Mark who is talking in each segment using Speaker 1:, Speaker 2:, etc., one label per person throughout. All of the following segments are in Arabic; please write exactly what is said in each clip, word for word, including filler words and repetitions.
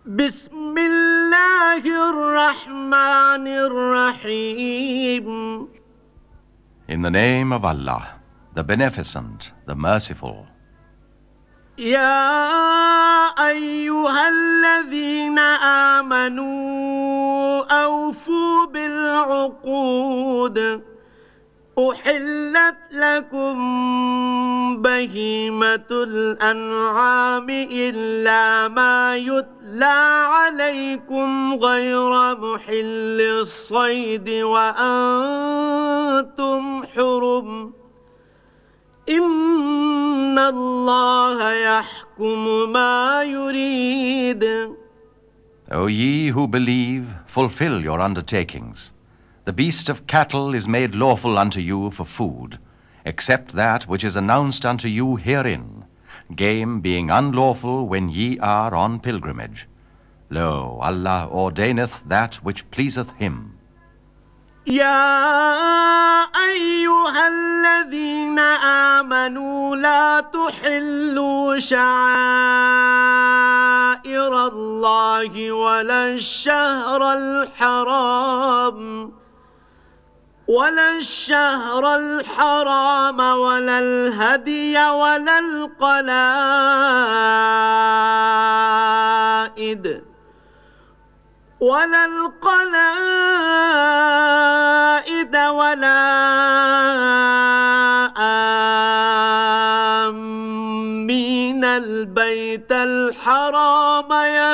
Speaker 1: بسم الله الرحمن الرحيم.
Speaker 2: In the name of Allah, the Beneficent, the Merciful.
Speaker 1: يا أيها الذين آمنوا أوفوا بالعقود أحلت لكم بهيمة الأنعام إلا ما يتلى عليكم غير محل الصيد وأنتم حرم إن الله يحكم ما يريد.
Speaker 2: O ye who believe, fulfill your undertakings. The beast of cattle is made lawful unto you for food, except that which is announced unto you herein, game being unlawful when ye are on pilgrimage. Lo, Allah ordaineth that which pleaseth him.
Speaker 1: يا أيها الذين آمنوا لا تحلوا شعائر الله ولا الشهر الحرام ولا الشهر الحرام ولا الهدي ولا القلائد ولا القلائد ولا آمين البيت الحرام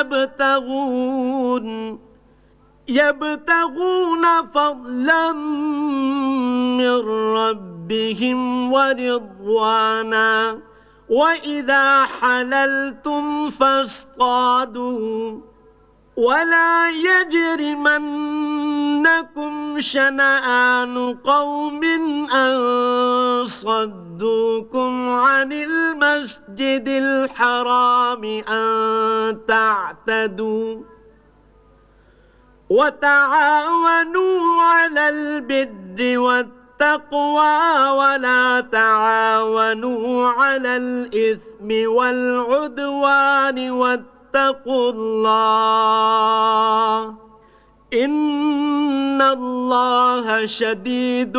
Speaker 1: يبتغون يبتغون فضلا من ربهم ورضوانا وإذا حللتم فاصطادوا ولا يجرمنكم شنآن قوم أن صدوكم عن المسجد الحرام أن تعتدوا وتعاونوا على البر والتقوى ولا تعاونوا على الإثم والعدوان والتقوى اتقوا الله إن الله شديد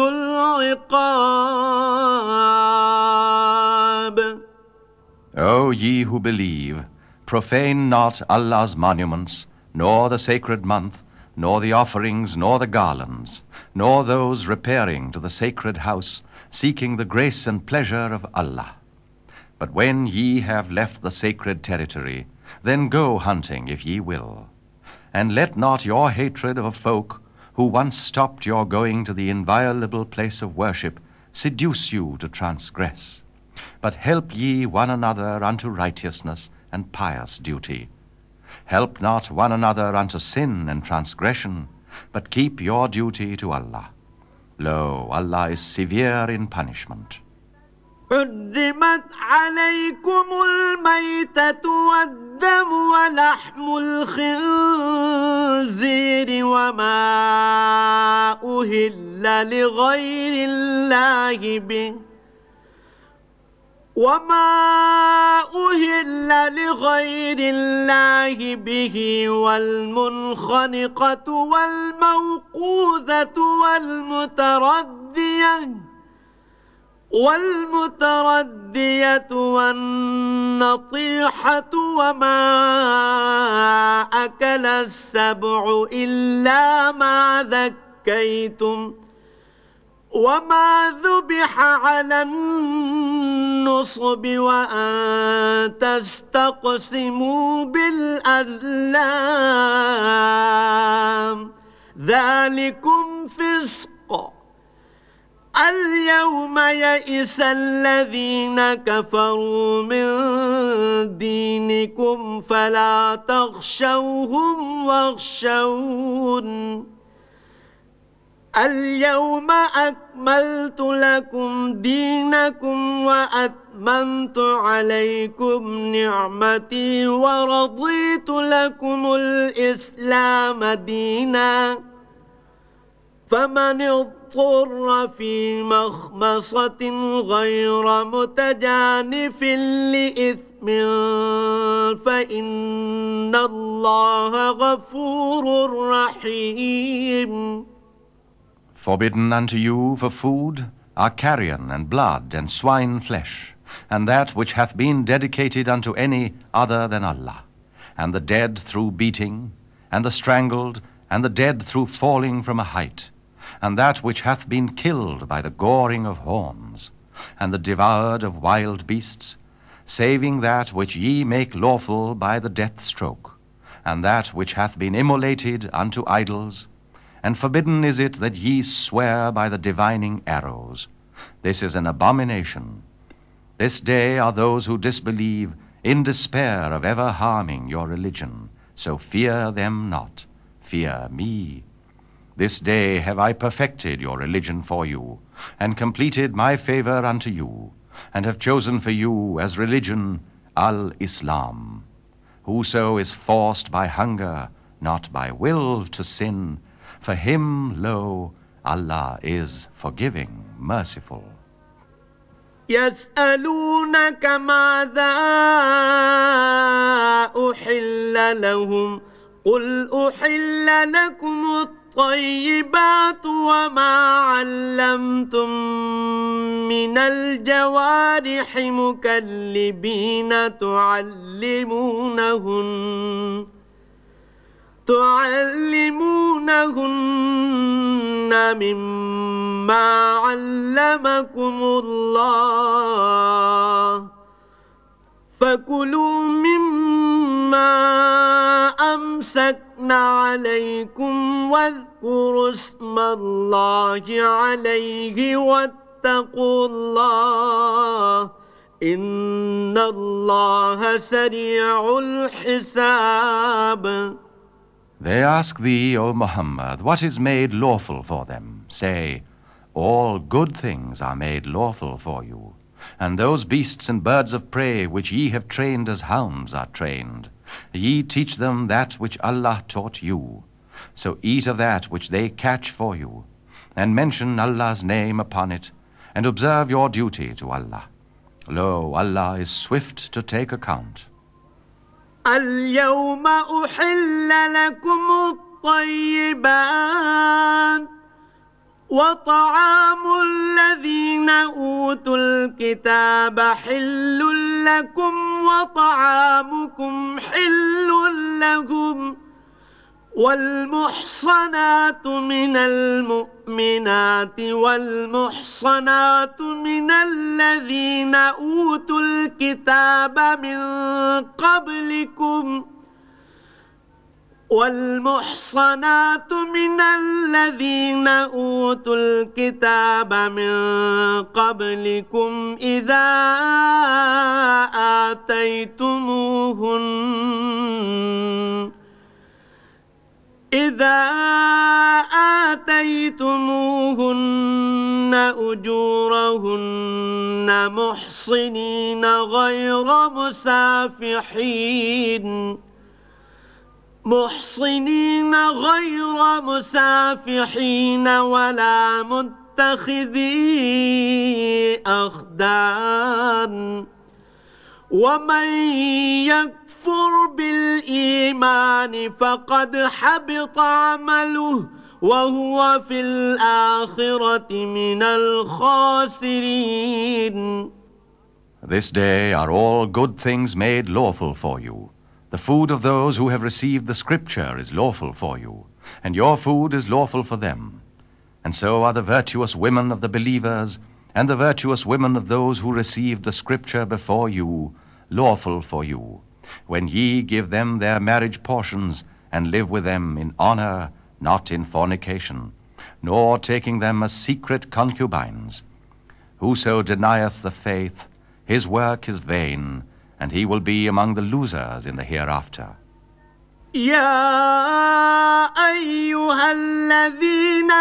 Speaker 1: العقاب.
Speaker 2: O ye who believe, profane not Allah's monuments, nor the sacred month, nor the offerings, nor the garlands, nor those repairing to the sacred house, seeking the grace and pleasure of Allah. But when ye have left the sacred territory, then go hunting if ye will. And let not your hatred of folk who once stopped your going to the inviolable place of worship seduce you to transgress. But help ye one another unto righteousness and pious duty. Help not one another unto sin and transgression, but keep your duty to Allah. Lo, Allah is severe in punishment.
Speaker 1: حرمت عليكم الميتة والدم ولحم الخنزير وما أهل لغير الله به وما أهل لغير الله به والمنخنقة والموقوذة والمتردية والمتردية والنطيحة وما أكل السبع إلا ما ذكيتم وما ذبح على النصب وأن تستقسموا بالأزلام ذلكم فسق. اليوم يئس الذين كفروا من دينكم فلا تخشوهم واخشون اليوم أكملت لكم دينكم وأتممت عليكم نعمتي ورضيت لكم الإسلام دينا فمن اضطر في مخمصة غير متجانف لإثم إثم فإن الله غفور رحيم.
Speaker 2: Forbidden unto you for food are carrion and blood and swine flesh, and that which hath been dedicated unto any other than Allah, and the dead through beating, and the strangled, and the dead through falling from a height, and that which hath been killed by the goring of horns, and the devoured of wild beasts, saving that which ye make lawful by the death stroke, and that which hath been immolated unto idols, and forbidden is it that ye swear by the divining arrows. This is an abomination. This day are those who disbelieve in despair of ever harming your religion, so fear them not, fear me. This day have I perfected your religion for you, and completed my favor unto you, and have chosen for you as religion al-Islam. Whoso is forced by hunger, not by will, to sin, for him, lo, Allah is forgiving, merciful.
Speaker 1: يسألونك ماذا أحل لهم قل أحل لكم الطيبات وما علمتم من الجوارح مكلبين تعلمونهن تعلمونهن مما علمكم الله فكلوا مما أمسكن عليكم واذكروا اسم الله عليه واتقوا الله إن الله سريع الحساب.
Speaker 2: They ask thee, O Muhammad, what is made lawful for them? Say, all good things are made lawful for you, and those beasts and birds of prey which ye have trained as hounds are trained. Ye teach them that which Allah taught you. So eat of that which they catch for you, and mention Allah's name upon it, and observe your duty to Allah. Lo, Allah is swift to take account.
Speaker 1: اليوم أحل لكم الطيبات وطعام الذين أوتوا الكتاب حل لكم وطعامكم حل لهم والمحصنات من المؤمنات والمحصنات من الذين أوتوا الكتاب من قبلكم والمحصنات من الذين أوتوا الكتاب من قبلكم إذا آتيتموهن إذا آتيتموهن أجورهن محصنين غير مسافحين محصنين غير مسافحين ولا متخذي أخدان ومن يكفر يكفر بالإيمان فقد حبط عمله وهو في الآخرة من الخاسرين.
Speaker 2: This day are all good things made lawful for you. The food of those who have received the Scripture is lawful for you, and your food is lawful for them. And so are the virtuous women of the believers, and the virtuous women of those who received the Scripture before you, lawful for you, when ye give them their marriage portions, and live with them in honor, not in fornication, nor taking them as secret concubines. Whoso denieth the faith, his work is vain, and he will be among the losers in the hereafter.
Speaker 1: يا أيها الذين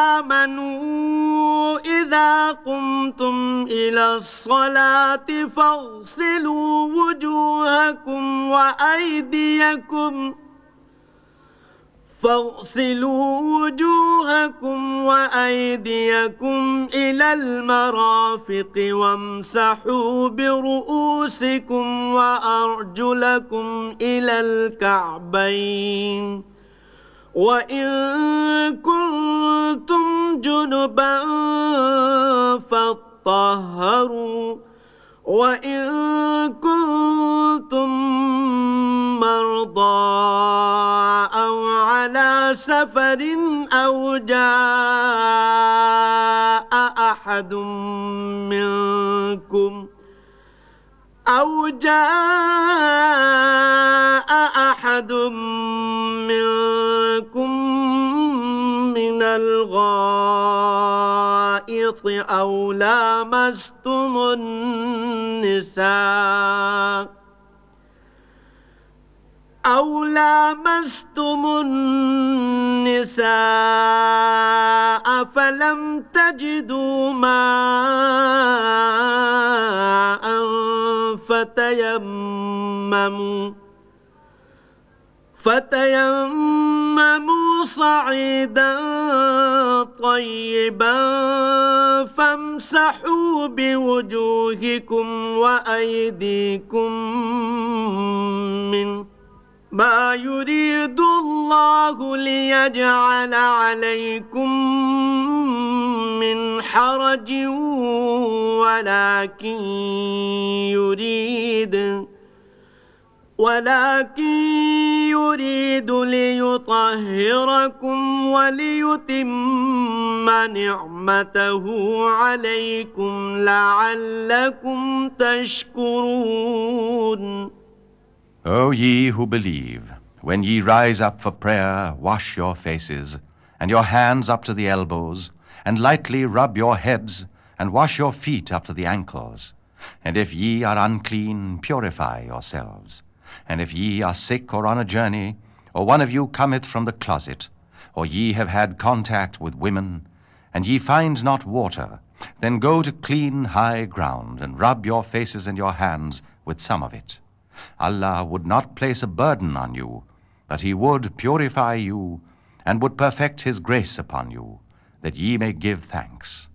Speaker 1: آمنوا إذا قمتم إلى الصلاة فاغسلوا وجوهكم وأيديكم فاغسلوا وجوهكم وأيديكم إلى المرافق وامسحوا برؤوسكم وأرجلكم إلى الكعبين وإن كنتم جنبا فاطهروا وإن كنتم مرضى أو على سفر أو جاء أحد منكم أو جاء أحد منكم من الغائط أو لامستم النساء أو لامستم النساء فلم تجدوا ماء فتيمموا فتيمموا صعيدا طيبا فامسحوا بوجوهكم وأيديكم منه ما يريد الله ليجعل عليكم من حرج ولكن يريد ولكن يريد ليطهركم وليتم نعمته عليكم لعلكم تشكرون.
Speaker 2: O ye who believe, when ye rise up for prayer, wash your faces, and your hands up to the elbows, and lightly rub your heads, and wash your feet up to the ankles. And if ye are unclean, purify yourselves. And if ye are sick or on a journey, or one of you cometh from the closet, or ye have had contact with women, and ye find not water, then go to clean high ground, and rub your faces and your hands with some of it. Allah would not place a burden on you, but He would purify you, and would perfect His grace upon you, that ye may give thanks.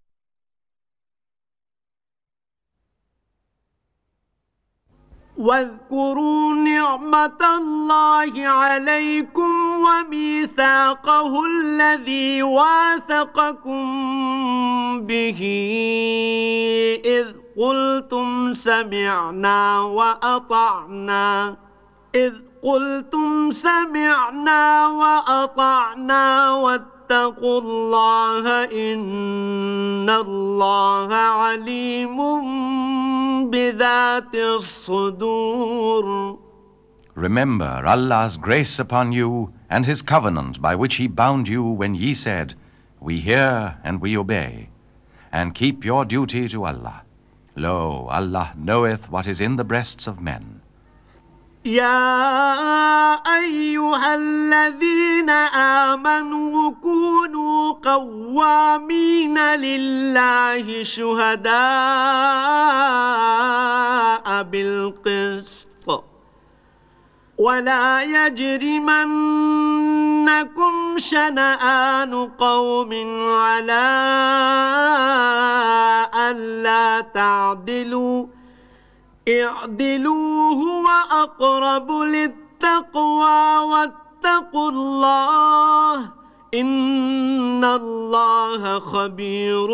Speaker 1: واذكروا نعمة الله عليكم وميثاقه الذي واثقكم به إذ قلتم سمعنا وأطعنا إذ قلتم سمعنا وأطعنا واتقوا الله إن الله عليم بذات الصدور.
Speaker 2: Remember Allah's grace upon you and His covenant by which He bound you when ye said, We hear and we obey, and keep your duty to Allah. Lo, Allah knoweth what is in the breasts of men.
Speaker 1: يا أيها الذين آمنوا كونوا قوامين لله شهداء بالقسط ولا يجرمنكم شنآن قوم على ألا تعدلوا اعدلوا هو أقرب للتقوى واتقوا الله إن الله خبير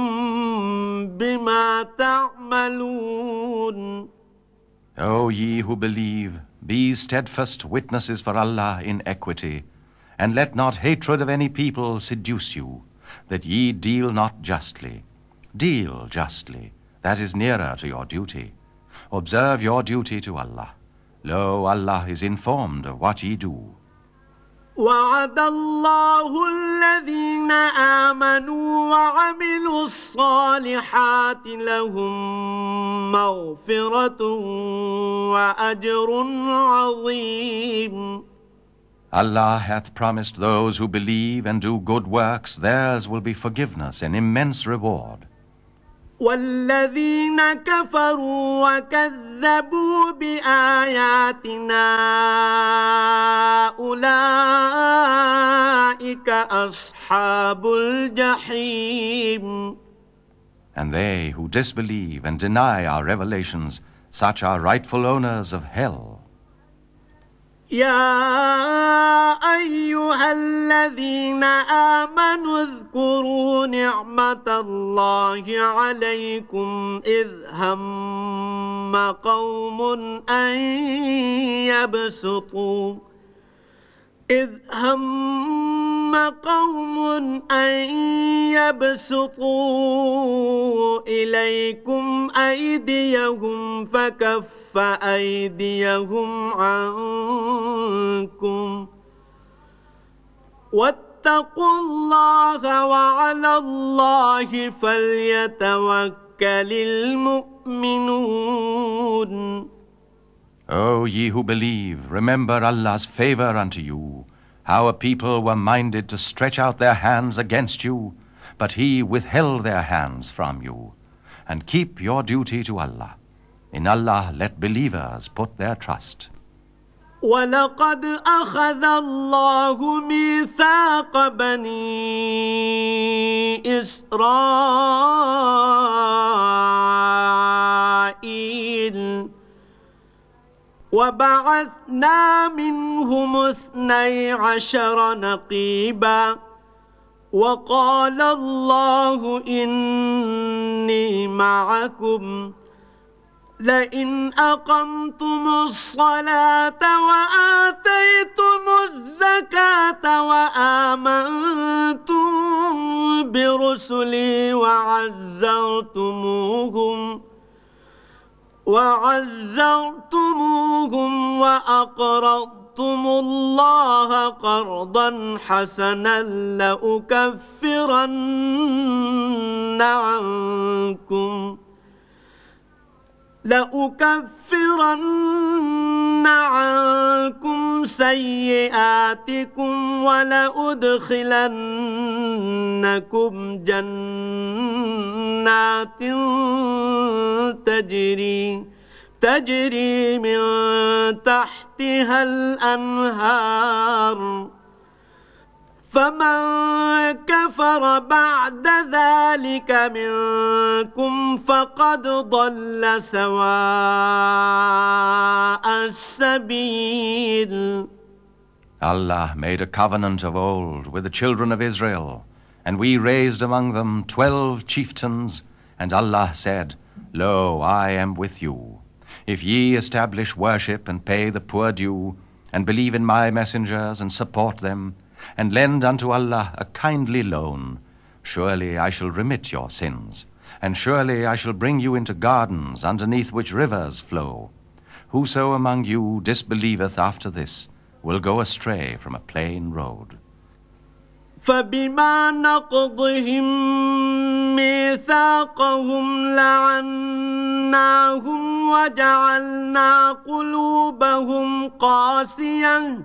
Speaker 1: بما تعملون.
Speaker 2: O ye who believe, be steadfast witnesses for Allah in equity, and let not hatred of any people seduce you, that ye deal not justly. Deal justly, that is nearer to your duty. Observe your duty to Allah. Lo, Allah is informed of what ye do.
Speaker 1: وعد الله الذين آمنوا وعملوا الصالحات لهم مغفرة وأجر عظيم.
Speaker 2: Allah hath promised those who believe and do good works, theirs will be forgiveness and immense reward.
Speaker 1: والذين كفروا وكذبوا بآياتنا أولئك أصحاب الجحيم.
Speaker 2: And they who disbelieve and deny our revelations, such are rightful owners of hell.
Speaker 1: يا أيها الذين آمنوا اذكروا نعمة الله عليكم إذ هم قوم أن يبسطوا إذ هم قوم أن يبسطوا إليكم أيديهم فكف فأيديهم عنكم واتقوا الله وعلى الله فليتوكل المؤمنون.
Speaker 2: O ye who believe, remember Allah's favor unto you, how a people were minded to stretch out their hands against you, but He withheld their hands from you. And keep your duty to Allah. In Allah let believers put their trust.
Speaker 1: وَلَقَدْ أَخَذَ اللَّهُ مِيثَاقَ بَنِي إِسْرَائِيلَ وَبَعَثْنَا مِنْهُمُ اثْنَيْ عَشَرَ نَقِيبًا وَقَالَ اللَّهُ إِنِّي مَعَكُمْ لئن أقمتم الصلاة وآتيتم الزكاة وآمنتم برسلي وعزرتموهم وعزرتموهم وأقرضتم الله قرضا حسنا لأكفرن عنكم لأكفرن عنكم سيئاتكم ولأدخلنكم جنات تجري تجري من تحتها الأنهار فمن كفر بعد ذلك منكم فقد ضل سواء السبيل.
Speaker 2: Allah made a covenant of old with the children of Israel, and we raised among them twelve chieftains, and Allah said, Lo, I am with you. If ye establish worship and pay the poor due, and believe in my messengers and support them, and lend unto Allah a kindly loan, surely I shall remit your sins, and surely I shall bring you into gardens underneath which rivers flow. Whoso among you disbelieveth after this will go astray from a plain road.
Speaker 1: فبما نقضهم ميثاقهم لعناهم وجعلنا قلوبهم قاسية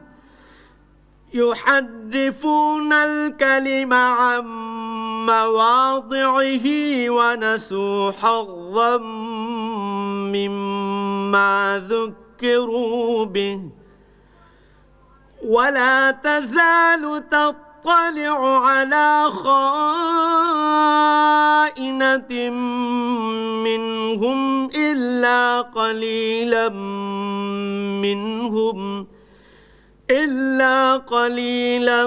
Speaker 1: يحرفون الكلم عن مواضعه ونسوا حظا مما ذكروا به ولا تزال تطلع على خائنة منهم إلا قليلا منهم إلا قليلا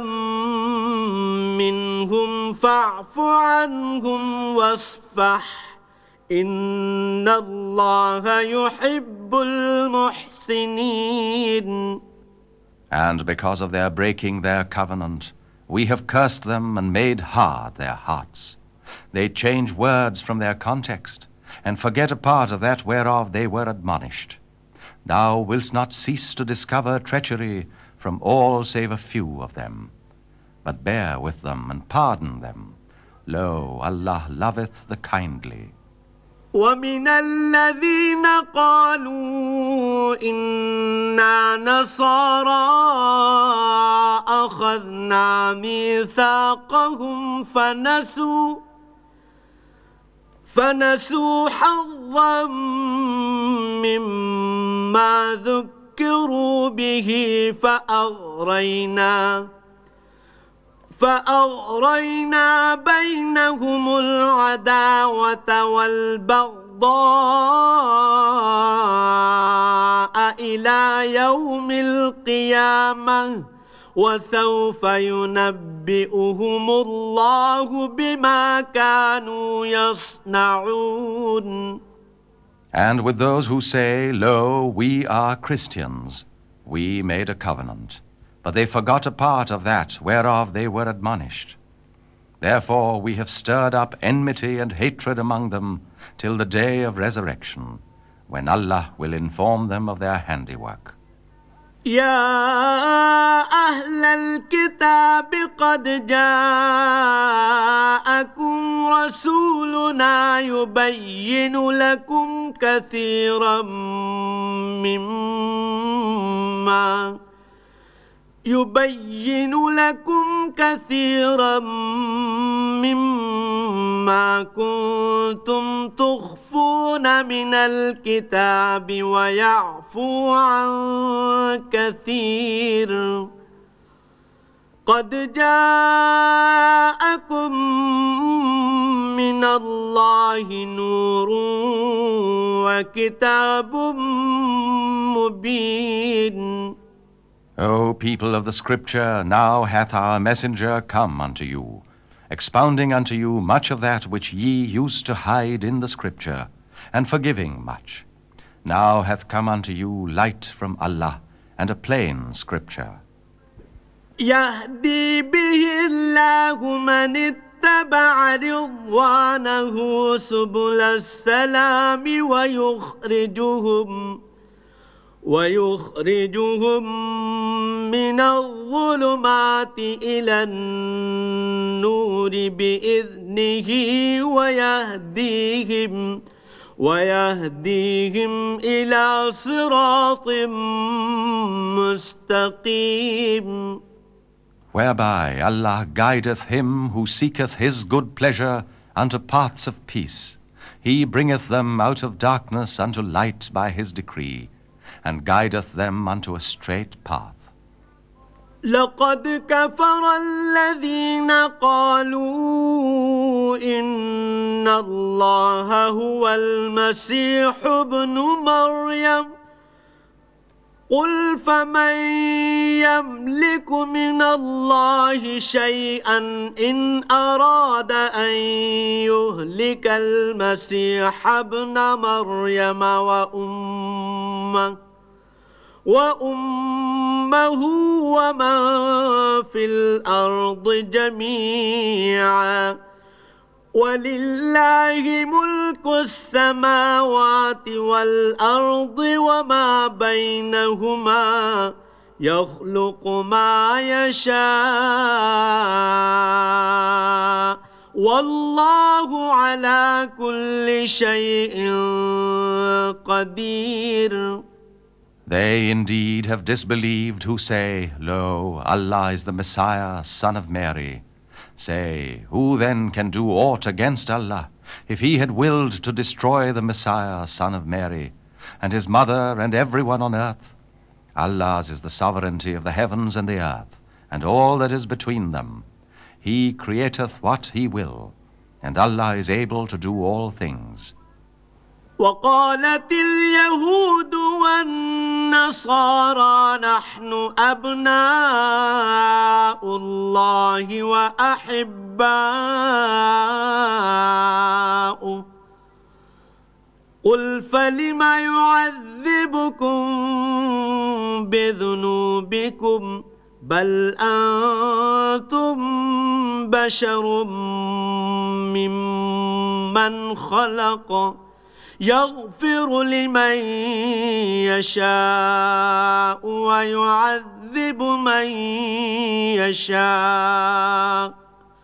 Speaker 1: منهم فاعف عنهم واصفح إن الله يحب المحسنين.
Speaker 2: And because of their breaking their covenant, we have cursed them and made hard their hearts. They change words from their context, and forget a part of that whereof they were admonished. Thou wilt not cease to discover treachery from all save a few of them. But bear with them and pardon them. Lo, Allah loveth the kindly.
Speaker 1: ومن الذين قالوا إنا نصارى أخذنا ميثاقهم فنسوا فنسوا حظا مما ذكروا به فأغرينا فأغرينا بينهم العداوة والبغضاء إلى يوم القيامة وسوف ينبئهم الله بما كانوا يصنعون.
Speaker 2: And with those who say, Lo, we are Christians, we made a covenant, but they forgot a part of that whereof they were admonished. Therefore we have stirred up enmity and hatred among them till the day of resurrection, when Allah will inform them of their handiwork.
Speaker 1: يا أهل الكتاب قد جاءكم رسولنا يبين لكم كثيرا مما يبين لكم كثيرا مما كنتم تخفون من الكتاب ويعفو عن كثير. قد جاءكم من الله نور وكتاب مبين.
Speaker 2: O people of the Scripture, now hath our messenger come unto you, expounding unto you much of that which ye used to hide in the Scripture, and forgiving much. Now hath come unto you light from Allah, and a plain Scripture.
Speaker 1: يهدي به الله من اتبع رضوانه سبل السلام ويخرجهم ويخرجهم من الظلمات إلى النور بإذنه ويهديهم ويهديهم إلى صراط مستقيم.
Speaker 2: Whereby Allah guideth him who seeketh his good pleasure unto paths of peace. He bringeth them out of darkness unto light by his decree, and guideth them unto a straight path.
Speaker 1: لقد كفر الذين قالوا إن الله هو المسيح ابن مريم قل فمن يملك من الله شيئا إن أراد أن يهلك المسيح ابن مريم وأمه وأمه ومن في الأرض جميعا ولله ملك السماوات والأرض وما بينهما يخلق ما يشاء والله على كل شيء قدير.
Speaker 2: They indeed have disbelieved who say, Lo, Allah is the Messiah, son of Mary. Say, who then can do aught against Allah, if he had willed to destroy the Messiah, son of Mary, and his mother and everyone on earth? Allah's is the sovereignty of the heavens and the earth, and all that is between them. He createth what he will, and Allah is able to do all things.
Speaker 1: وقالت اليهود والنصارى نحن أبناء الله وأحباؤه قل فلم يعذبكم بذنوبكم بل أنتم بشر ممن خلق يغفر لمن يشاء ويعذب من يشاء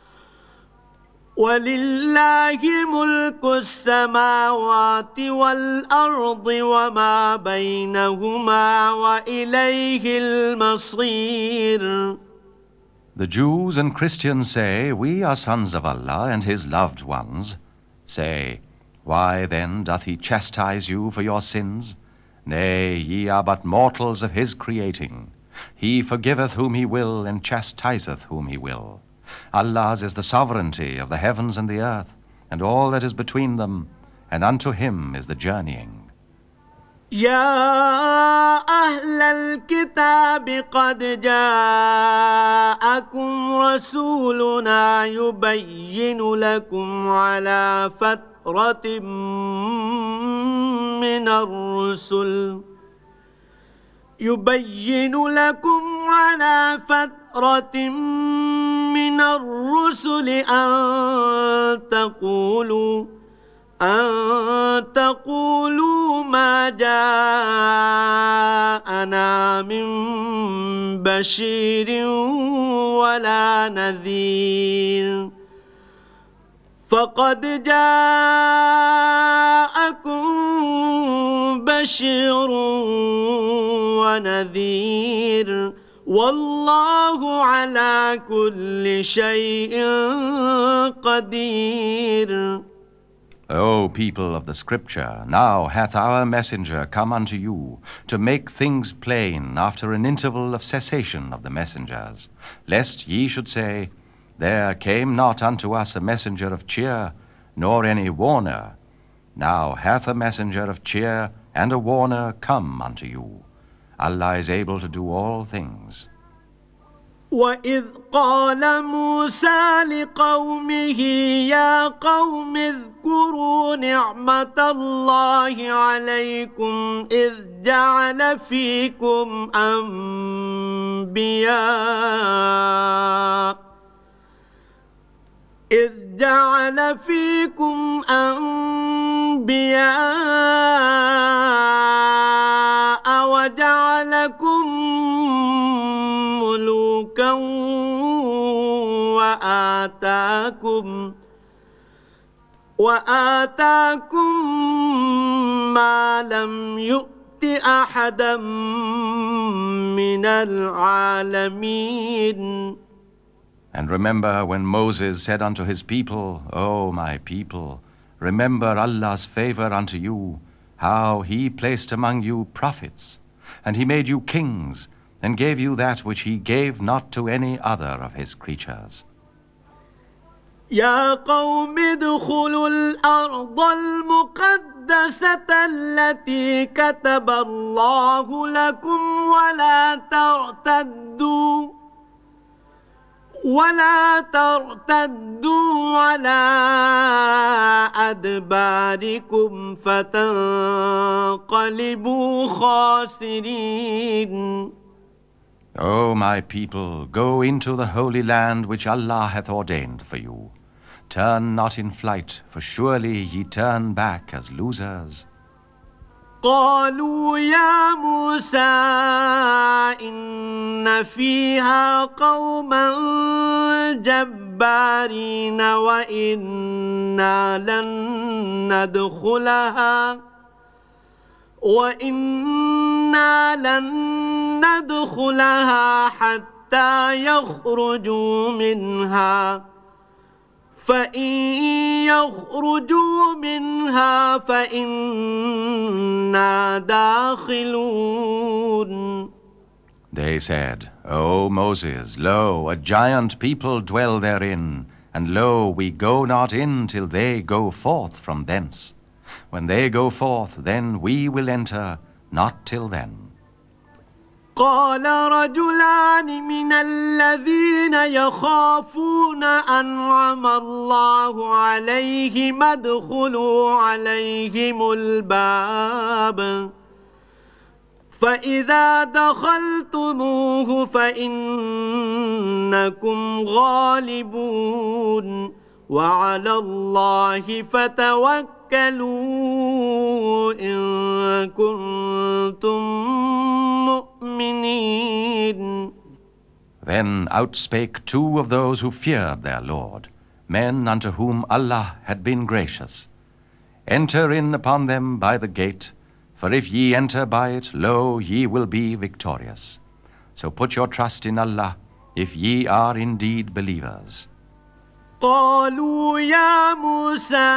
Speaker 1: ولله ملك السماوات والأرض وما بينهما وإليه المصير.
Speaker 2: The Jews and Christians say, We are sons of Allah and his loved ones. Say, Why then doth he chastise you for your sins? Nay, ye are but mortals of his creating. He forgiveth whom he will, and chastiseth whom he will. Allah's is the sovereignty of the heavens and the earth, and all that is between them, and unto him is the journeying.
Speaker 1: يا أهل الكتاب قد جاءكم رسولنا يبين لكم على فترة من الرسل يبين لكم على فترة من الرسل أن تقولوا أن تقولوا ما جاءنا من بشير ولا نذير فقد جاءكم بشير ونذير والله على كل شيء قدير.
Speaker 2: O people of the Scripture, now hath our messenger come unto you, to make things plain after an interval of cessation of the messengers, lest ye should say, There came not unto us a messenger of cheer, nor any warner. Now hath a messenger of cheer and a warner come unto you. Allah is able to do all things.
Speaker 1: وَإِذْ قَالَ مُوسَى لِقَوْمِهِ يَا قَوْمِ اذْكُرُوا نِعْمَةَ اللَّهِ عَلَيْكُمْ إِذْ جَعَلَ فِيكُمْ أَنْبِيَاءَ إِذْ جَعَلَ فِيكُمْ أَنْبِيَاءَ وَجَعَلَكُمْ ملوكا وآتاكم وآتاكم ما لم يؤت أحدا من العالمين.
Speaker 2: And remember when Moses said unto his people, O my people, remember Allah's favor unto you, how he placed among you prophets, and he made you kings, and gave you that which he gave not to any other of his creatures.
Speaker 1: يا قوم ادخلوا الأرض المقدسة التي كتب الله لكم ولا ترتدوا ولا ترتدوا على أدباركم فتنقلبوا خاسرين.
Speaker 2: O my people, go into the holy land which Allah hath ordained for you. Turn not in flight, for surely ye turn back as losers.
Speaker 1: قالوا يا موسى إن فيها قوما جبارين وإنا لن ندخلها وإنا لن ندخلها حتى يخرجوا منها فإن يخرجوا منها فإنا داخلون.
Speaker 2: They said, O Moses, lo, a giant people dwell therein, and lo, we go not in till they go forth from thence. When they go forth, then we will enter, not till then.
Speaker 1: قال رجلان من الذين يخافون أنعم الله عليهم ادخلوا عليهم الباب فإذا دخلتموه فإنكم غالبون وعلى الله فتوكلوا إن كنتم مؤمنين.
Speaker 2: Then outspake two of those who feared their Lord, men unto whom Allah had been gracious. Enter in upon them by the gate, for if ye enter by it, lo, ye will be victorious. So put your trust in Allah, if ye are indeed believers.
Speaker 1: قالوا يا موسى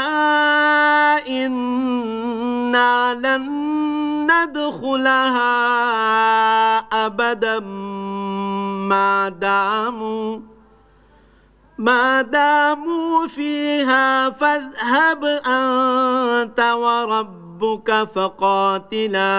Speaker 1: إنا لن ندخلها أبدا ما داموا ما داموا فيها فاذهب أنت وربك فقاتلا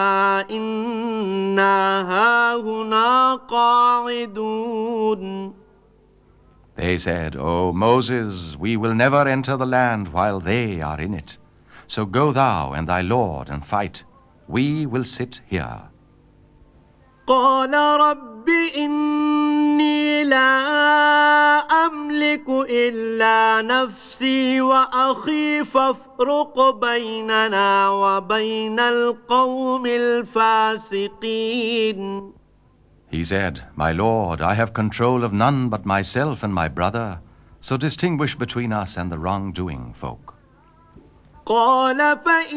Speaker 1: إنا هاهنا قاعدون.
Speaker 2: They said, O Moses, we will never enter the land while they are in it. So go thou and thy Lord and fight. We will sit here.
Speaker 1: قال رب إني لا أملك إلا نفسي وأخي فافرق بيننا وبين القوم الفاسقين.
Speaker 2: He said, My Lord, I have control of none but myself and my brother, so distinguish between us and the wrongdoing folk.
Speaker 1: قال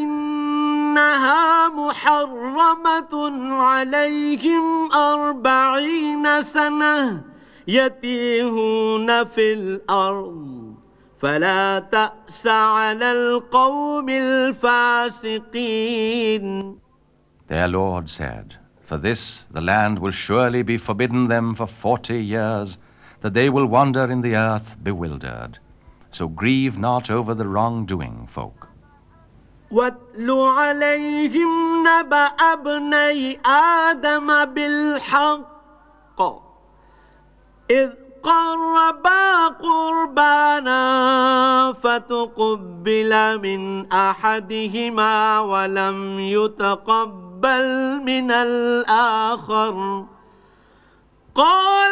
Speaker 1: فإنها محرمة عليهم أربعين سنة يتيهون في الأرض فلا تأس على القوم الفاسقين.
Speaker 2: Their Lord said, For this the land will surely be forbidden them for forty years, that they will wander in the earth bewildered. So grieve not over the wrongdoing folk.
Speaker 1: واتل عليهم نبأ ابني آدم بالحق إذ قربا قربانا فتقبل من أحدهما ولم يتقبل من الآخر قال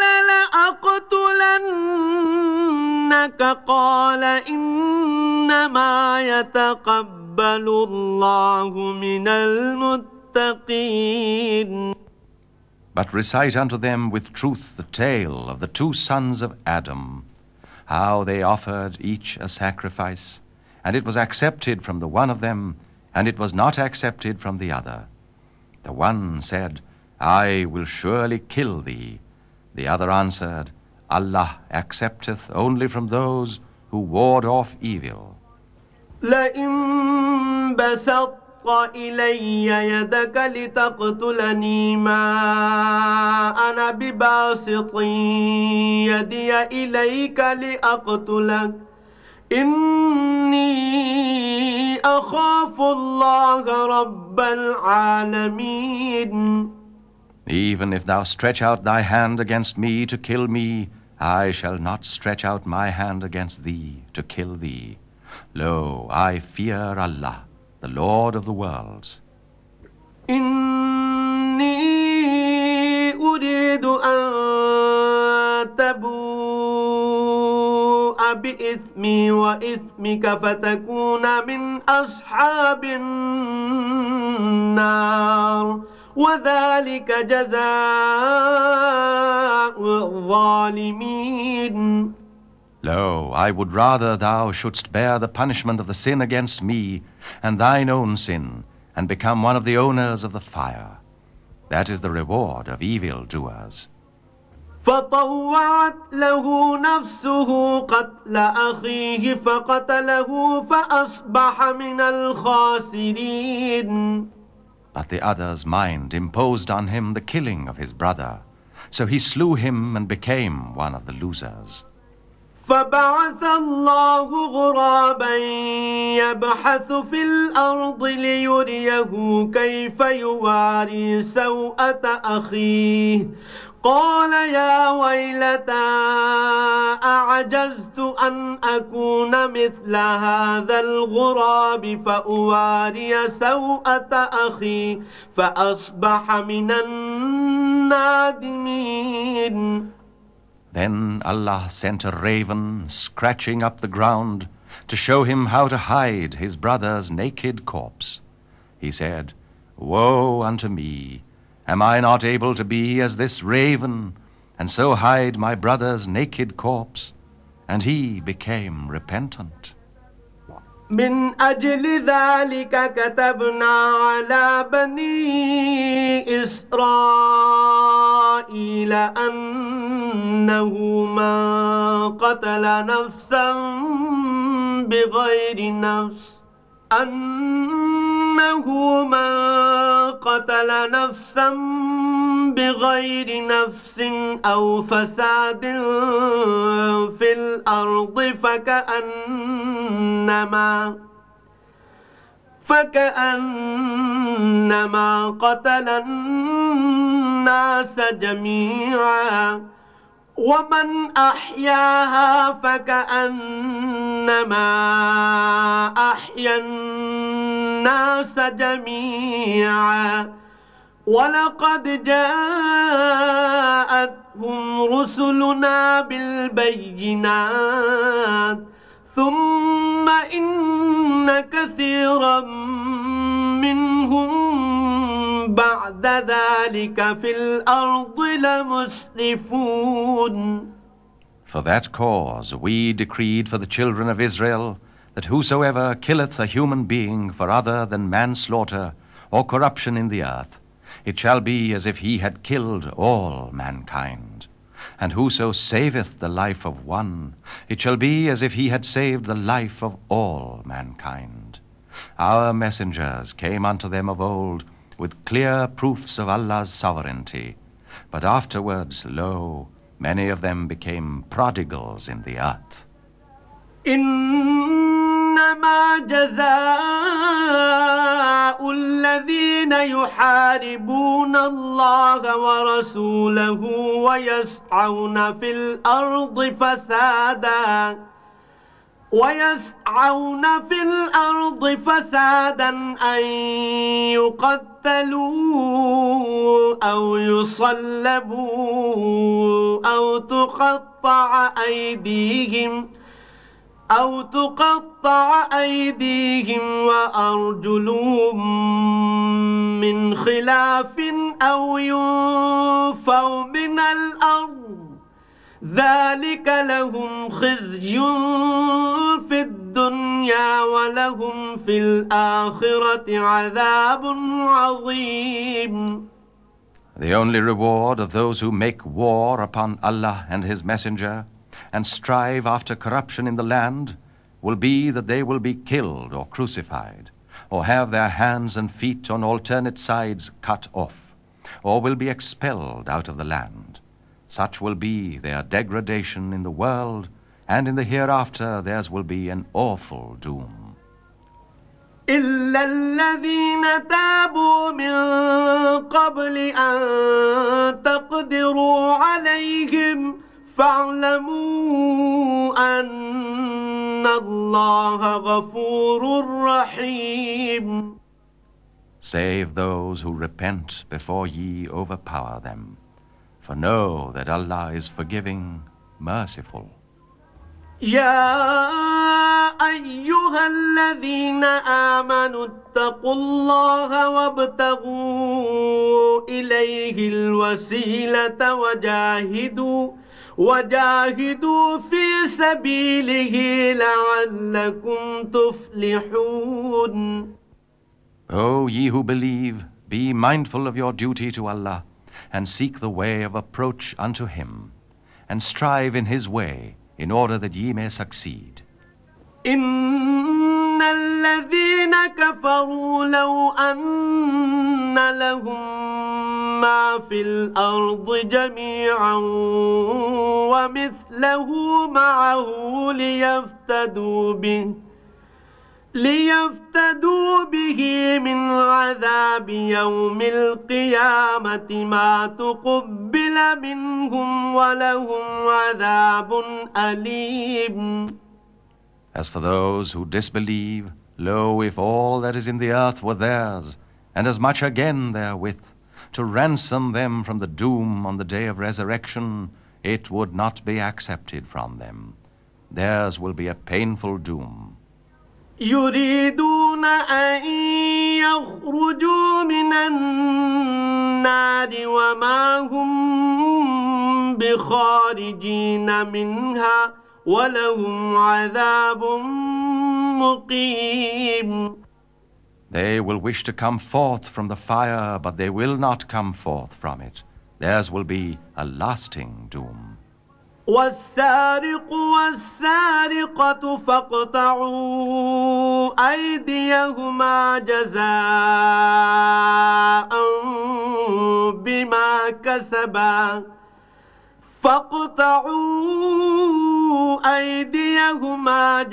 Speaker 1: لأقتلنك قال إنما يتقبل الله من المتقين.
Speaker 2: But recite unto them with truth the tale of the two sons of Adam, how they offered each a sacrifice, and it was accepted from the one of them, and it was not accepted from the other. The one said, I will surely kill thee. The other answered, Allah accepteth only from those who ward off evil.
Speaker 1: لئن بسطت إلي يدك لتقتلني ما أنا بباسط يدي إليك لأقتلك إني أخاف الله رب العالمين.
Speaker 2: Even if thou stretch out thy hand against me to kill me, I shall not stretch out my hand against thee to kill thee. Lo, I fear Allah, the Lord of the worlds.
Speaker 1: إني أريد أن تبوء بإثمي وإثمك فتكون من أصحاب النار وذلك جزاء الظالمين.
Speaker 2: Lo, I would rather thou shouldst bear the punishment of the sin against me, and thine own sin, and become one of the owners of the fire. That is the reward of evildoers.
Speaker 1: فطوعت له نفسه قتل أخيه فقتله فأصبح من الخاسرين.
Speaker 2: But the other's mind imposed on him the killing of his brother, so he slew him and became one of the losers.
Speaker 1: فبعث الله غرابا يبحث في الأرض ليريه كيف يواري سوءة أخيه قال يا ويلتى أعجزت أن أكون مثل هذا الغراب فأواري سوءة أخي فأصبح من النادمين.
Speaker 2: Then Allah sent a raven scratching up the ground to show him how to hide his brother's naked corpse. He said, Woe unto me! Am I not able to be as this raven, and so hide my brother's naked corpse? And he became repentant.
Speaker 1: من أجل ذلك كتبنا على بني إسرائيل أنه من قتل نفسا بغير نفس أنه من قتل نفسا بغير نفس أو فساد في الأرض فكأنما فكأنما قتل الناس جميعا ومن أحياها فكأنما أحيا الناس جميعا ولقد جاءتهم رسلنا بالبينات ثم إن كثيرا منهم بعد ذلك في الأرض لمسرفون.
Speaker 2: For that cause we decreed for the children of Israel that whosoever killeth a human being for other than manslaughter or corruption in the earth, it shall be as if he had killed all mankind. And whoso saveth the life of one, it shall be as if he had saved the life of all mankind. Our messengers came unto them of old with clear proofs of Allah's sovereignty, but afterwards, lo, many of them became prodigals in the earth.
Speaker 1: إنما جزاء الذين يحاربون الله ورسوله ويسعون في الأرض فسادا ويسعون في الأرض فسادا أن يقتلوا أو يصلبوا أو تقطع أيديهم أو تقطع أيديهم وأرجلهم من خلاف أو ينفوا من الأرض ذلك لهم خزي في الدنيا ولهم في الآخرة عذاب عظيم.
Speaker 2: The only reward of those who make war upon Allah and His Messenger and strive after corruption in the land will be that they will be killed or crucified, or have their hands and feet on alternate sides cut off, or will be expelled out of the land. Such will be their degradation in the world, and in the hereafter theirs will be an awful doom.
Speaker 1: إلا الذين تابوا من قبل أن تقدروا عليهم فاعلموا أن الله غفور رحيم.
Speaker 2: Save those who repent before ye overpower them. For know that Allah is forgiving, merciful.
Speaker 1: يا أيها الذين آمنوا اتقوا الله وابتغوا إليه الوسيلة وجاهدوا وجاهدوا في سبيله لعلكم تفلحون.
Speaker 2: O ye who believe, be mindful of your duty to Allah, and seek the way of approach unto Him, and strive in His way, in order that ye may succeed.
Speaker 1: إن الذين كفروا لو أن لهم ما في الأرض جميعا ومثله معه ليفتدوا به ليفتدوا به من عذاب يوم القيامة ما تقبل منهم ولهم عذاب أليم.
Speaker 2: As for those who disbelieve, lo, if all that is in the earth were theirs, and as much again therewith, to ransom them from the doom on the day of resurrection, it would not be accepted from them. Theirs will be a painful doom.
Speaker 1: يريدون أن يخرجوا من النار وما هم بخارجين منها ولهم عذاب مقيم.
Speaker 2: They will wish to come forth from the fire, but they will not come forth from it. Theirs will be a lasting doom.
Speaker 1: والسارق والسارقة فاقطعوا أيديهما جزاء بما كسبا فاقطعوا أيديهما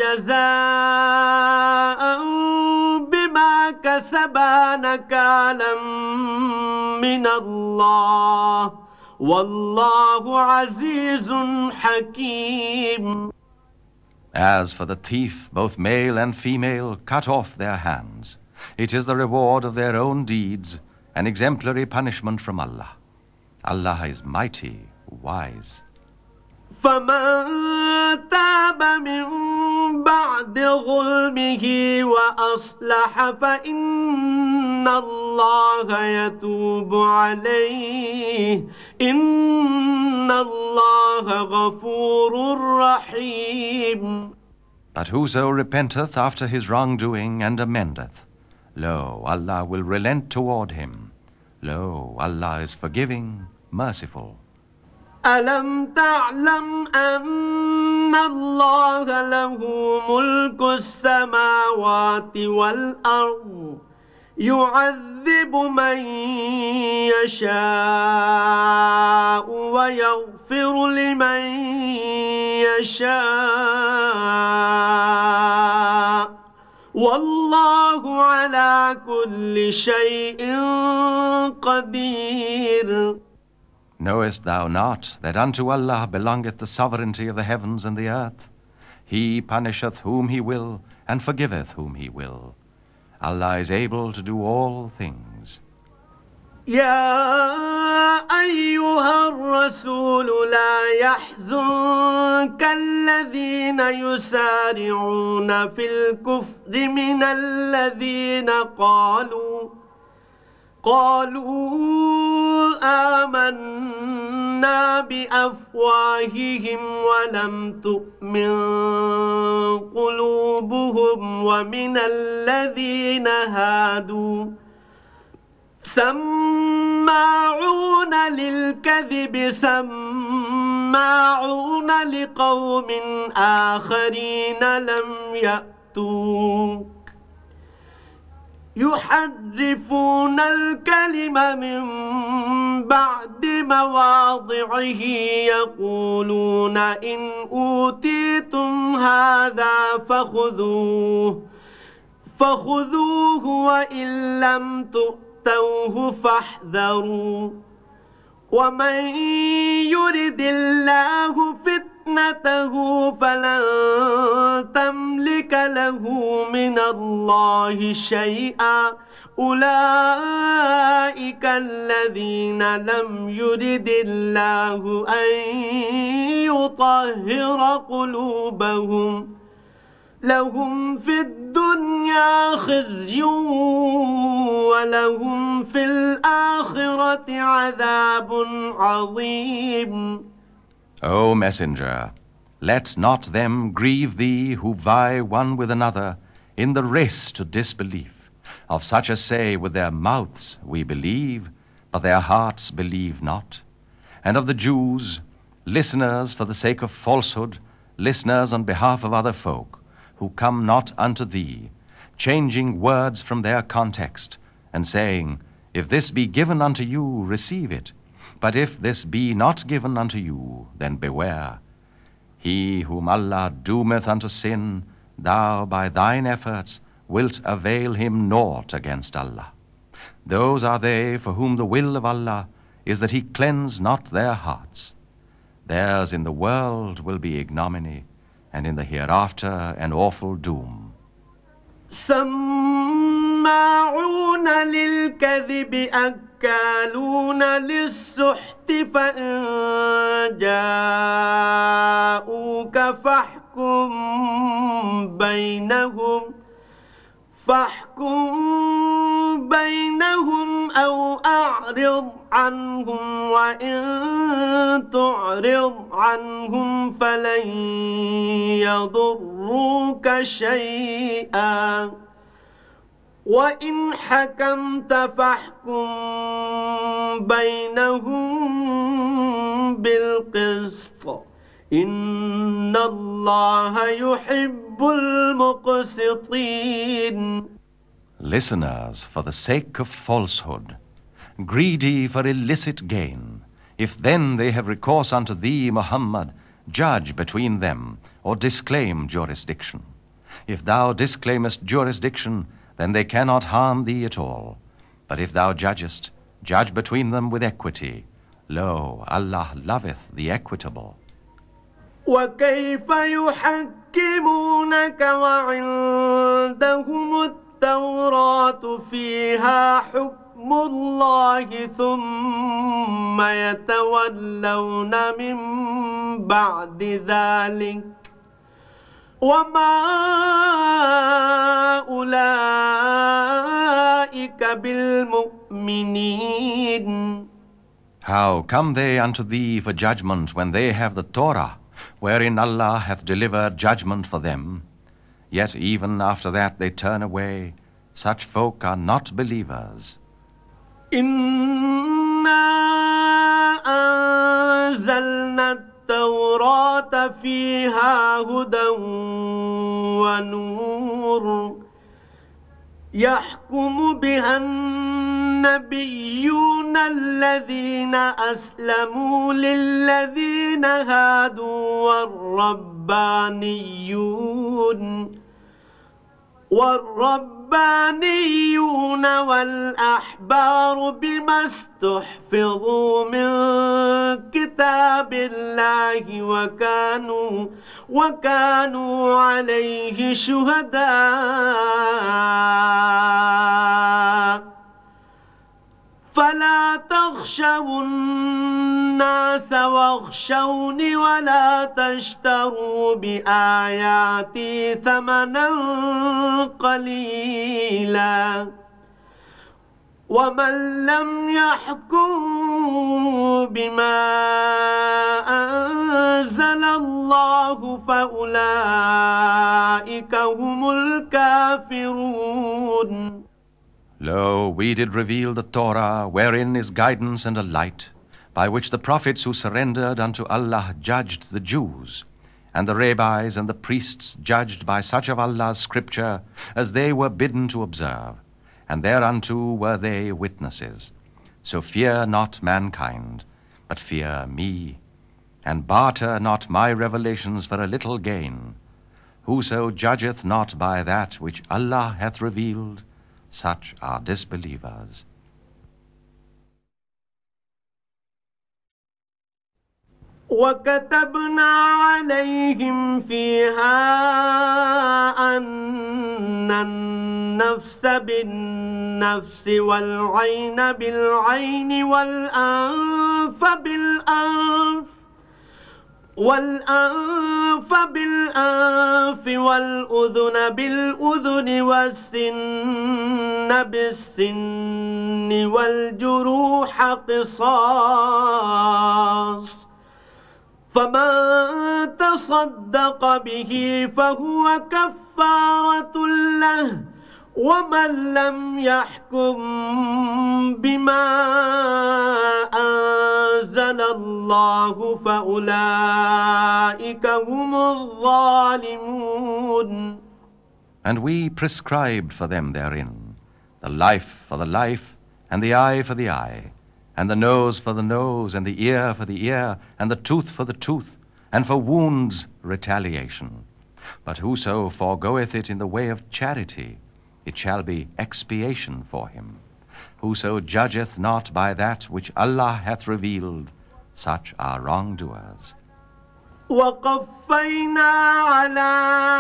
Speaker 1: جزاء بما كسبا نكالا من الله والله عزيز حكيم.
Speaker 2: As for the thief, both male and female cut off their hands. It is the reward of their own deeds, an exemplary punishment from Allah. Allah is mighty, wise.
Speaker 1: فمن تاب من بعد ظلمه وأصلح فإن الله يتوب عليه إن الله غفور رحيم.
Speaker 2: But whoso repenteth after his wrongdoing and amendeth, lo, Allah will relent toward him. Lo, Allah is forgiving, merciful.
Speaker 1: ألم تعلم أن الله له ملك السماوات والأرض يعذب من يشاء ويغفر لمن يشاء والله على كل شيء قدير.
Speaker 2: Knowest thou not that unto Allah belongeth the sovereignty of the heavens and the earth? He punisheth whom he will, and forgiveth whom he will. Allah is able to do all things.
Speaker 1: يا أيها الرسول لا يحزنك الذين يسارعون في الكفر من الذين قالوا قالوا آمنا بأفواههم ولم تؤمن قلوبهم ومن الذين هادوا سماعون للكذب سماعون لقوم آخرين لم يأتوك يحرفون الكلم من بعد مواضعه يقولون إن أوتيتم هذا فخذوه فخذوه وإن لم تؤتوه فاحذروا ومن يرد الله فتنته فلن تملك له من الله شيئا أولئك الذين لم يرد الله أن يطهر قلوبهم لهم في الدنيا خزي ولهم في الآخرة عذاب عظيم.
Speaker 2: O Messenger, let not them grieve thee who vie one with another in the race to disbelief, of such as say with their mouths, We believe, but their hearts believe not, and of the Jews, listeners for the sake of falsehood, listeners on behalf of other folk, who come not unto thee, changing words from their context, and saying, If this be given unto you, receive it, but if this be not given unto you, then beware. He whom Allah doometh unto sin, thou by thine efforts wilt avail him naught against Allah. Those are they for whom the will of Allah is that he cleanse not their hearts. Theirs in the world will be ignominy, and in the hereafter an awful doom.
Speaker 1: سماعون للكذب أكالون للسحت فإن جاءوك فاحكم بينهم فاحكم بينهم أو أعرض عنهم وإن تعرض عنهم فلن يضروك شيئا وإن حكمت فاحكم بينهم بالقسط إن الله يحب المقسطين.
Speaker 2: Listeners, for the sake of falsehood, greedy for illicit gain, if then they have recourse unto thee, Muhammad, judge between them, or disclaim jurisdiction. If thou disclaimest jurisdiction, then they cannot harm thee at all. But if thou judgest, judge between them with equity. Lo, Allah loveth the equitable.
Speaker 1: وكيف يحكمونك وعندهم التوراة فيها حكم الله ثم يتولون من بعد ذلك وما أولئك بالمؤمنين.
Speaker 2: How come they unto thee for judgment when they have the Torah, wherein Allah hath delivered judgment for them? Yet even after that they turn away. Such folk are not believers.
Speaker 1: إنا أنزلنا التوراة فيها هدى ونور يحكم بها النبيون الذين أسلموا للذين هادوا والربانيون والربانيون والأحبار بما استحفظوا من كتاب الله وكانوا وكانوا عليه شهداء فلا تخشوا الناس واخشوني ولا تشتروا بآياتي ثمنا قليلا ومن لم يحكم بما أنزل الله فأولئك هم الكافرون.
Speaker 2: Lo, we did reveal the Torah, wherein is guidance and a light, by which the prophets who surrendered unto Allah judged the Jews, and the rabbis and the priests judged by such of Allah's scripture as they were bidden to observe, and thereunto were they witnesses. So fear not mankind, but fear me, and barter not my revelations for a little gain. Whoso judgeth not by that which Allah hath revealed, such are disbelievers.
Speaker 1: وكتبنا عليهم فيها أن النفس بالنفس والعين بالعين والأنف بالأنف والأنف بالأنف والأذن بالأذن والسن بالسن والجروح قصاص فمن تصدق به فهو كفارة له ومن لم يحكم بما أنزل الله فأولئك هم الظالمون.
Speaker 2: And we prescribed for them therein the life for the life, and the eye for the eye, and the nose for the nose, and the ear for the ear, and the tooth for the tooth, and for wounds retaliation. But whoso foregoeth it in the way of charity, it shall be expiation for him. Whoso judgeth not by that which Allah hath revealed, such are wrongdoers.
Speaker 1: وقفينا على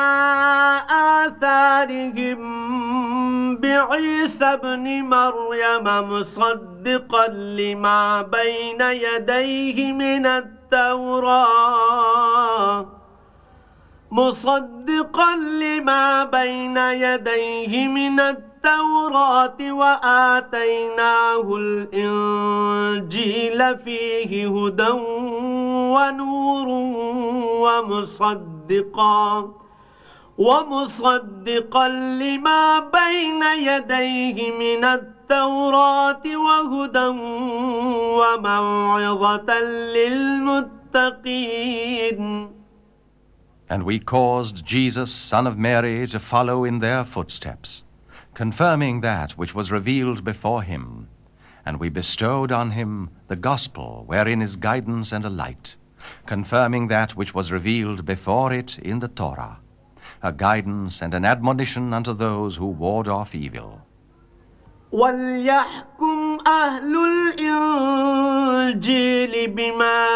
Speaker 1: آثارهم بعيسى ابن مريم مصدقا لما بين يديه من التوراة مصدقا لما بين يديه من التوراة وآتيناه الإنجيل فيه هدى ونور ومصدقا ومصدقا لما بين يديه من التوراة وهدى وموعظة للمتقين. المتقين.
Speaker 2: And we caused Jesus, son of Mary, to follow in their footsteps, confirming that which was revealed before him. And we bestowed on him the gospel, wherein is guidance and a light, confirming that which was revealed before it in the Torah, a guidance and an admonition unto those who ward off evil.
Speaker 1: وَلْيَحْكُمْ أَهْلُ الْإِنْجِيلِ بِمَا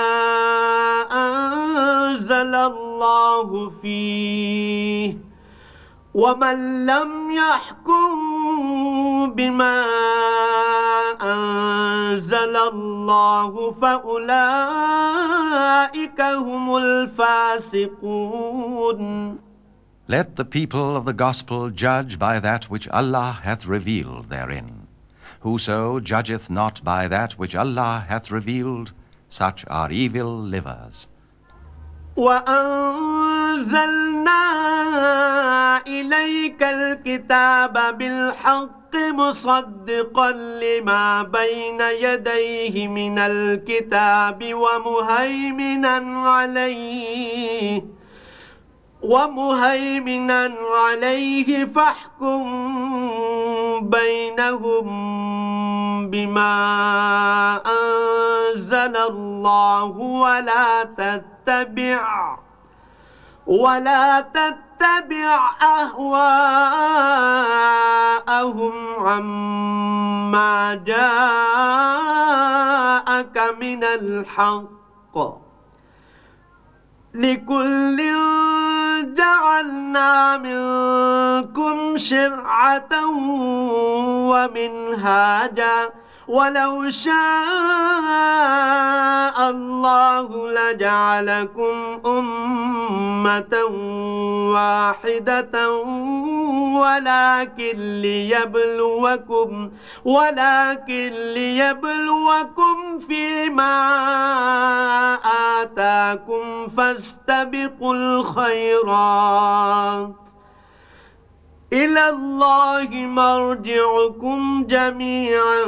Speaker 1: أَنزَلَ اللَّهُ فِيهِ وَمَنْ لَمْ يَحْكُمْ بِمَا أَنزَلَ اللَّهُ فَأُولَئِكَ هُمُ الْفَاسِقُونَ.
Speaker 2: Let the people of the gospel judge by that which Allah hath revealed therein. Whoso judgeth not by that which Allah hath revealed, such are evil livers.
Speaker 1: وَأَنزَلْنَا إِلَيْكَ الْكِتَابَ بِالْحَقِّ مُصَدِّقًا لِمَا بَيْنَ يَدَيْهِ مِنَ الْكِتَابِ وَمُهَيْمِنًا عَلَيْهِ ومهيمنا عليه فاحكم بينهم بما أنزل الله ولا تتبع ولا تتبع أهواءهم عما جاءك من الحق. لكل جعلنا منكم شرعة ومنهاجا ولو شاء الله لجعلكم أمة واحدة ولكن ليبلوكم ولكن ليبلوكم فيما آتاكم فاستبقوا الخيرات إلى الله مرجعكم جميعا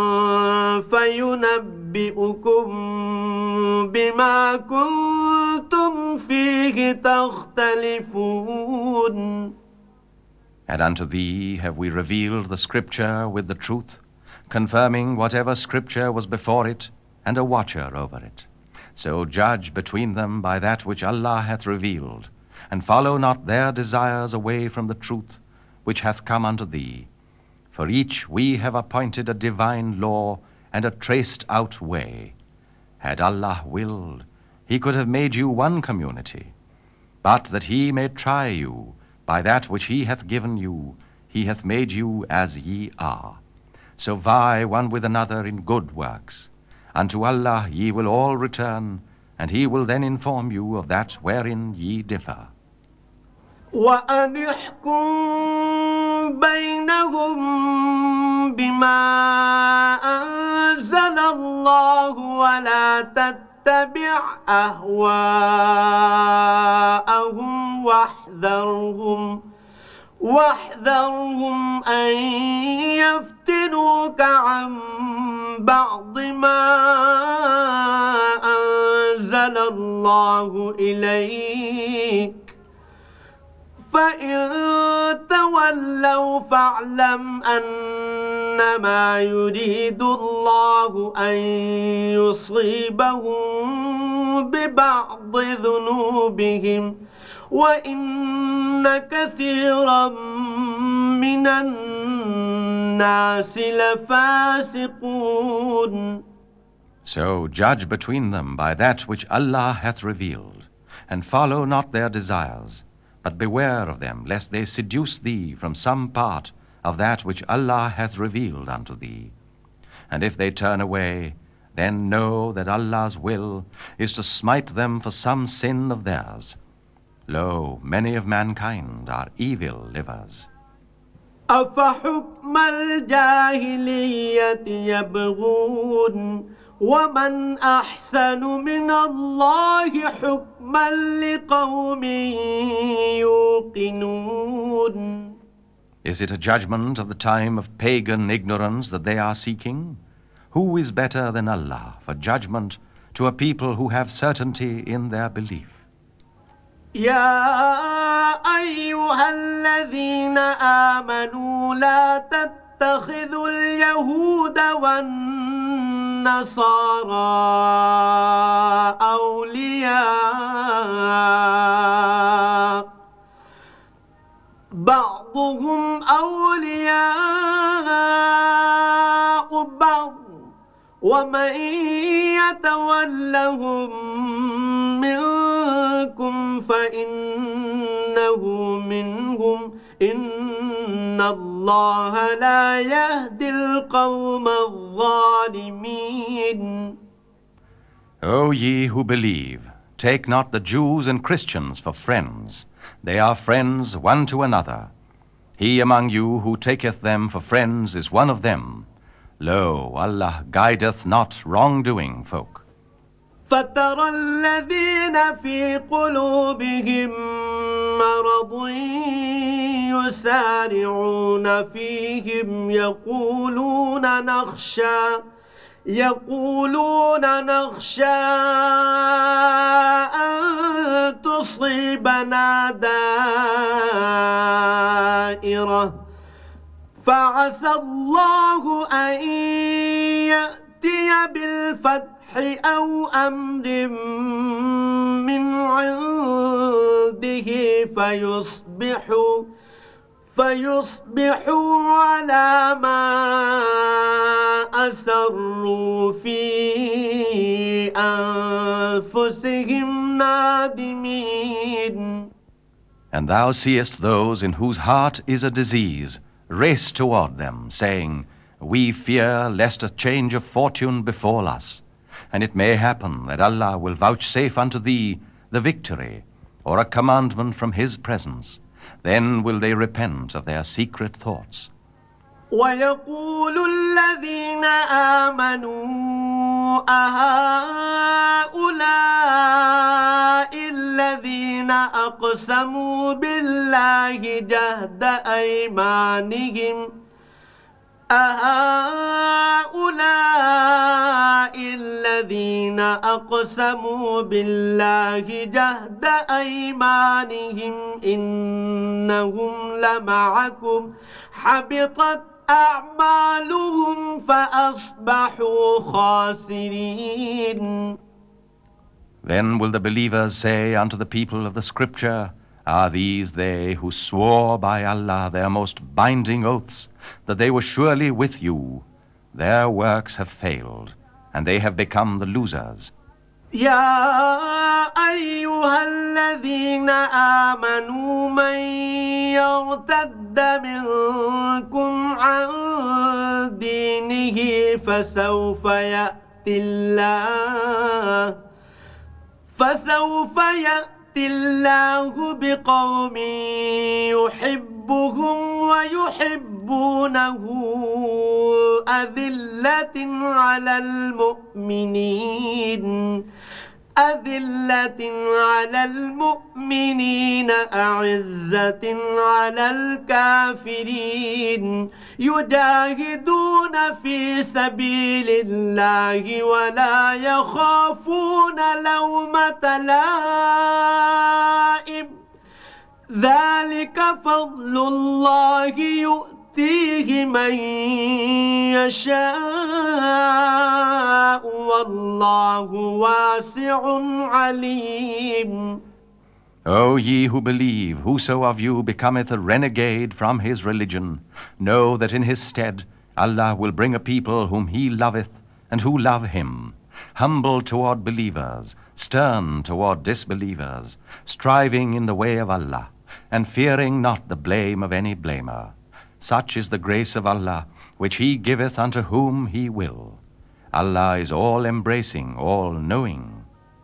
Speaker 1: فينبئكم بما كنتم فيه تختلفون.
Speaker 2: And unto thee have we revealed the Scripture with the truth, confirming whatever Scripture was before it, and a watcher over it. So judge between them by that which Allah hath revealed, and follow not their desires away from the truth which hath come unto thee. For each we have appointed a divine law and a traced out way. Had Allah willed, He could have made you one community, but that He may try you, by that which He hath given you, He hath made you as ye are. So vie one with another in good works. Unto Allah ye will all return, and He will then inform you of that wherein ye differ.
Speaker 1: وأن احكم بينهم بما أنزل الله ولا تتبع أهواءهم واحذرهم واحذرهم أن يفتنوك عن بعض ما أنزل الله إليك فإن تولوا فاعلم أنما يريد الله أن يصيبهم ببعض ذنوبهم وإن كثيرا من الناس لفاسقون.
Speaker 2: So judge between them by that which Allah hath revealed, and follow not their desires, but beware of them, lest they seduce thee from some part of that which Allah hath revealed unto thee. And if they turn away, then know that Allah's will is to smite them for some sin of theirs. Lo, many of mankind are evil livers.
Speaker 1: أفحكم الجاهلية يبغون ومن أحسن من الله حكما لقوم يوقنون.
Speaker 2: Is it a judgment of the time of pagan ignorance that they are seeking? Who is better than Allah for judgment to a people who have certainty in their belief.
Speaker 1: يا أيها الذين آمنوا لا تتخذوا اليهود والنصارى أولياء بعضهم أولياء بعض ومن يتولهم منكم فإنه منهم إن الله لا يهدي القوم الظالمين.
Speaker 2: O ye who believe, take not the Jews and Christians for friends. They are friends one to another. He among you who taketh them for friends is one of them. Lo, Allah guideth not wrongdoing folk.
Speaker 1: فترى الذين في قلوبهم مرض يسارعون فيهم يقولون نخشى يقولون نخشى أن تصيبنا دائرة فعسى الله أن يأتي بالفتح أو أمر من عنده فيصبحوا فيصبحوا على ما أسروا في أنفسهم نادمين.
Speaker 2: And thou seest those in whose heart is a disease race toward them, saying, We fear lest a change of fortune befall us. And it may happen that Allah will vouchsafe unto thee the victory, or a commandment from His presence. Then will they repent of their secret thoughts.
Speaker 1: ويقول الذين آمنوا أهؤلاء الذين أقسموا بالله جهد أيمانهم أهؤلاء الذين أقسموا بالله جهد أيمانهم إنهم لمعكم حبطت أعمالهم فأصبحوا خاسرين.
Speaker 2: Then will the believers say unto the people of the Scripture, Are these they who swore by Allah their most binding oaths, that they were surely with you? Their works have failed, and they have become the losers.
Speaker 1: يا أيها الذين آمنوا من يرتد منكم عن دينه فسوف يأتي الله فسوف يأتي الله بقوم يحبهم ويحبونه أذلة على المؤمنين أذلة على المؤمنين أعزة على الكافرين يجاهدون في سبيل الله ولا يخافون لومة لائم ذلك فضل الله يؤتيه من يشاء والله واسع عليم.
Speaker 2: O ye who believe, whoso of you becometh a renegade from his religion, know that in his stead Allah will bring a people whom he loveth and who love him, humble toward believers, stern toward disbelievers, striving in the way of Allah, and fearing not the blame of any blamer. Such is the grace of Allah, which He giveth unto whom He will. Allah is all-embracing, all-knowing.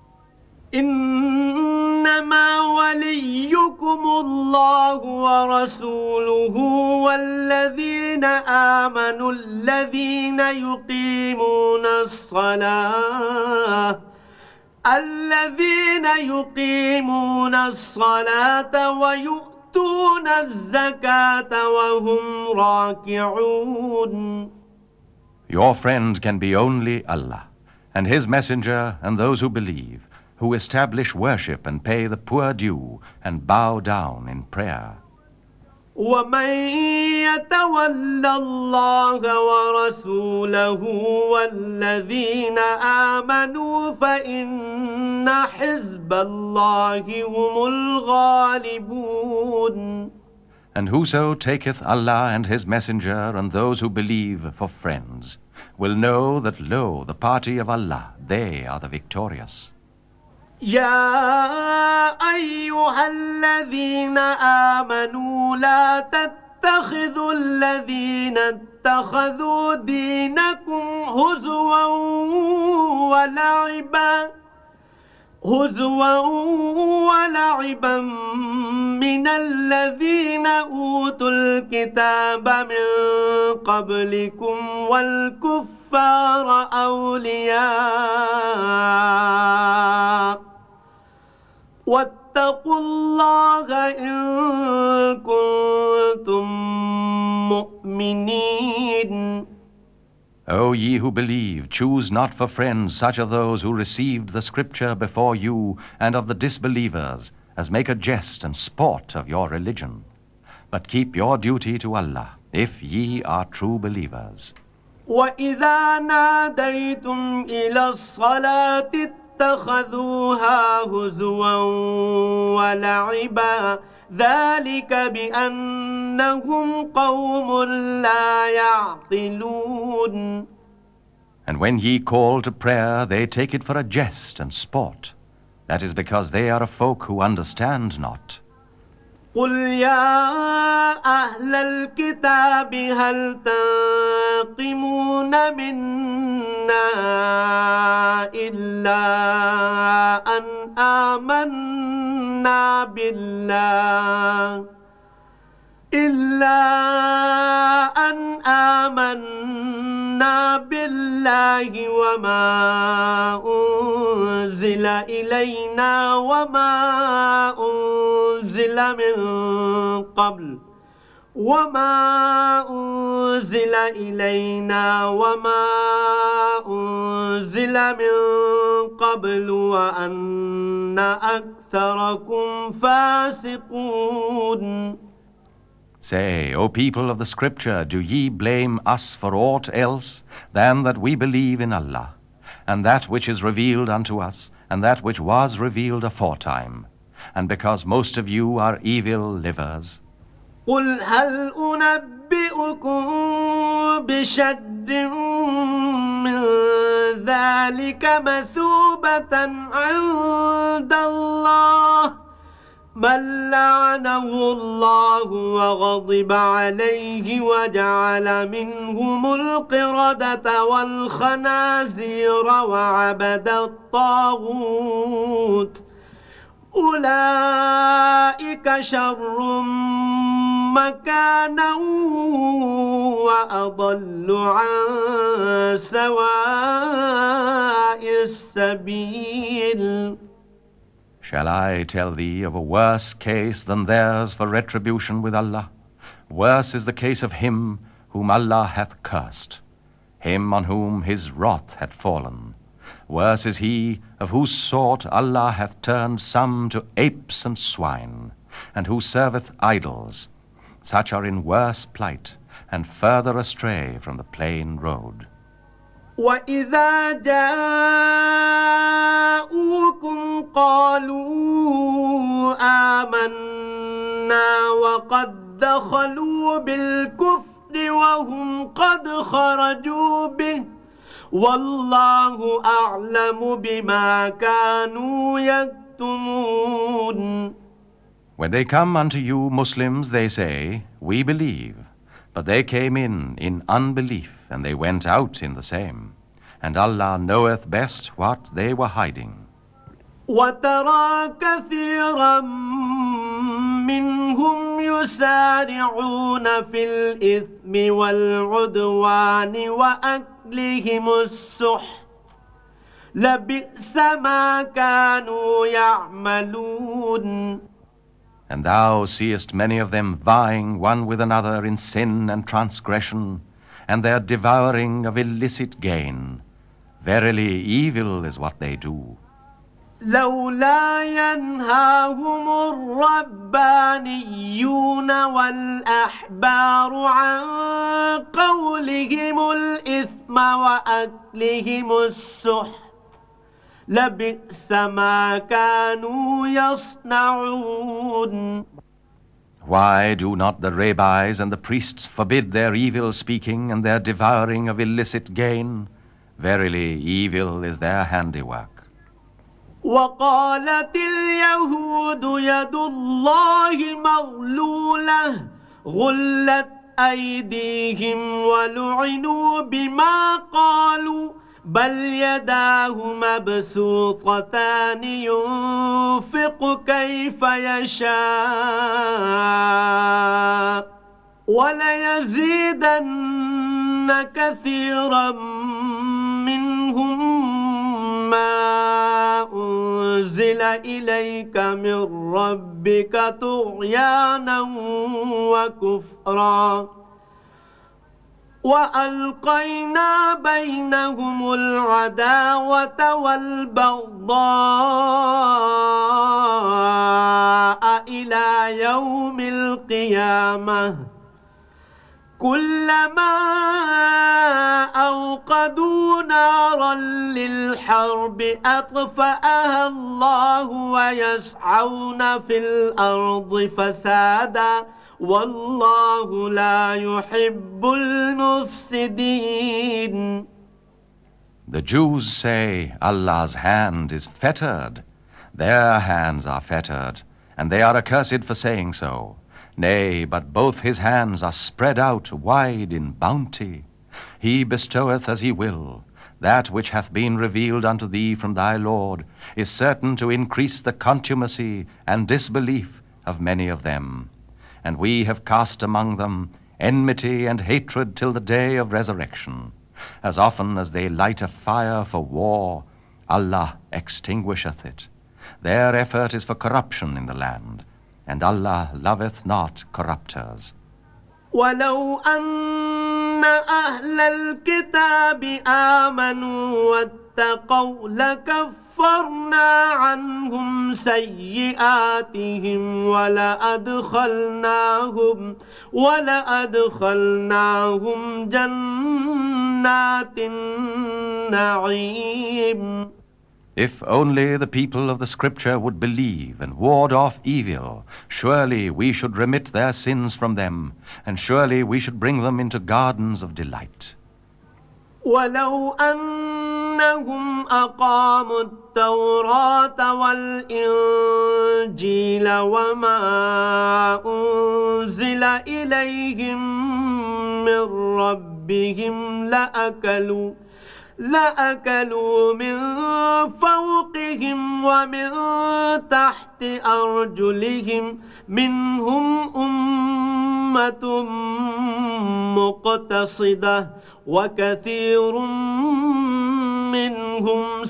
Speaker 1: إنما وليكم الله ورسوله والذين آمنوا الذين يقيمون الصلاة الذين يقيمون الصلاة ويؤتون الزكاة وهم راكعون.
Speaker 2: Your friend can be only Allah. and his messenger and those who believe, who establish worship and pay the poor due and bow down in prayer.
Speaker 1: ومن يتول الله ورسوله والذين آمنوا فإن حزب الله هم الغالبون.
Speaker 2: And whoso taketh Allah and his messenger and those who believe for friends will know that, lo, the party of Allah, they are the victorious.
Speaker 1: يا أيها الذين آمنوا لا تتخذوا الذين اتخذوا دينكم هزوا ولعبا هزوا ولعبا من الذين أوتوا الكتاب من قبلكم والكفار أولياء واتقوا الله إن كنتم مؤمنين.
Speaker 2: O ye who believe, choose not for friends such of those who received the scripture before you and of the disbelievers, as make a jest and sport of your religion. But keep your duty to Allah, if ye are true believers.
Speaker 1: وَإِذَا نَادَيْتُمْ إِلَى الصَّلَاةِ اتَّخَذُوهَا هُزُوًا وَلَعِبًا ذلك بأنهم قوم لا يعقلون.
Speaker 2: And when ye call to prayer, they take it for a jest and sport. That is because they are a folk who understand not.
Speaker 1: قل يا أهل الكتاب هل تنقمون منا إلا أن آمنا بالله إلا أن آمنا بالله وما أنزل إلينا وما أنزل من قبل وما أنزل إلينا وما أنزل من قبل وأن أكثركم فاسقون.
Speaker 2: Say, O people of the Scripture, do ye blame us for aught else than that we believe in Allah, and that which is revealed unto us, and that which was revealed aforetime, and because most of you are evil livers?
Speaker 1: قل هل أنبئكم بشر من ذلك مثوبة عند الله من لعنه الله وغضب عليه وجعل منهم القردة والخنازير وعبد الطاغوت أولئك شر مكانا وأضل عن سواء السبيل.
Speaker 2: Shall I tell thee of a worse case than theirs for retribution with Allah? Worse is the case of him whom Allah hath cursed, him on whom his wrath hath fallen. Worse is he of whose sort Allah hath turned some to apes and swine, and who serveth idols. Such are in worse plight, and further astray from the plain road.
Speaker 1: وَإِذَا جَاءُوكُمْ قَالُوا آمَنَّا وَقَدْ دَخَلُوا بِالْكُفْرِ وَهُمْ قَدْ خَرَجُوا بِهِ وَاللَّهُ أَعْلَمُ بِمَا كَانُوا يَكْتُمُونَ.
Speaker 2: When they come unto you, Muslims, they say, we believe. But they came in in unbelief, and they went out in the same. And Allah knoweth best what they were hiding.
Speaker 1: وَتَرَى كَثِيرًا مِّنْهُمْ يُسَارِعُونَ فِي الْإِثْمِ وَالْعُدْوَانِ وَأَكْلِهِمُ السُّحْتَ لَبِئْسَ مَا كَانُوا يَعْمَلُونَ.
Speaker 2: And thou seest many of them vying one with another in sin and transgression, and their devouring of illicit gain. Verily, evil is what they do.
Speaker 1: لولا ينهاهم الربانيون والأحبار عن قولهم الإثم وأكلهم السحت لبئس ما كانوا يصنعون.
Speaker 2: Why do not the rabbis and the priests forbid their evil speaking and their devouring of illicit gain? Verily, evil is their handiwork.
Speaker 1: وقالت اليهود يد الله مغلولة غلت أيديهم ولعنوا بما قالوا بل يداه مبسوطتان ينفق كيف يشاء وليزيدن كثيرا منهم ما أنزل إليك من ربك طغيانا وكفرا وألقينا بينهم العداوة والبغضاء إلى يوم القيامة كلما أوقدوا نارا للحرب أطفأها الله ويسعون في الأرض فسادا والله لا يحب المفسدين.
Speaker 2: The Jews say Allah's hand is fettered. Their hands are fettered, and they are accursed for saying so. Nay, but both his hands are spread out wide in bounty. He bestoweth as he will. That which hath been revealed unto thee from thy Lord is certain to increase the contumacy and disbelief of many of them. And we have cast among them enmity and hatred till the day of resurrection. As often as they light a fire for war, Allah extinguisheth it. Their effort is for corruption in the land, and Allah loveth not corrupters.
Speaker 1: ولو أن أهل الكتاب آمنوا واتقوا لكفرنا عنهم سيئاتهم ولأدخلناهم ولأدخلناهم جنات النعيم.
Speaker 2: If only the people of the Scripture would believe and ward off evil, surely we should remit their sins from them, and surely we should bring them into gardens of delight.
Speaker 1: ولو أنهم أقاموا التوراة والإنجيل وما أنزل إليهم من ربهم لأكلوا لأكلوا من فوقهم ومن تحت أرجلهم منهم أمة مقتصدة وكثير منهم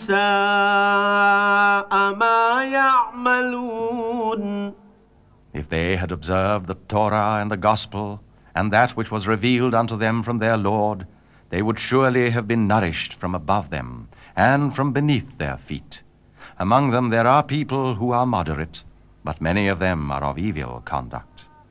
Speaker 1: ساء ما يعملون.
Speaker 2: If they had observed the Torah and the Gospel and that which was revealed unto them from their Lord, they would surely have been nourished from above them and from beneath their feet. Among them there are people who are moderate, but many of them are of evil conduct.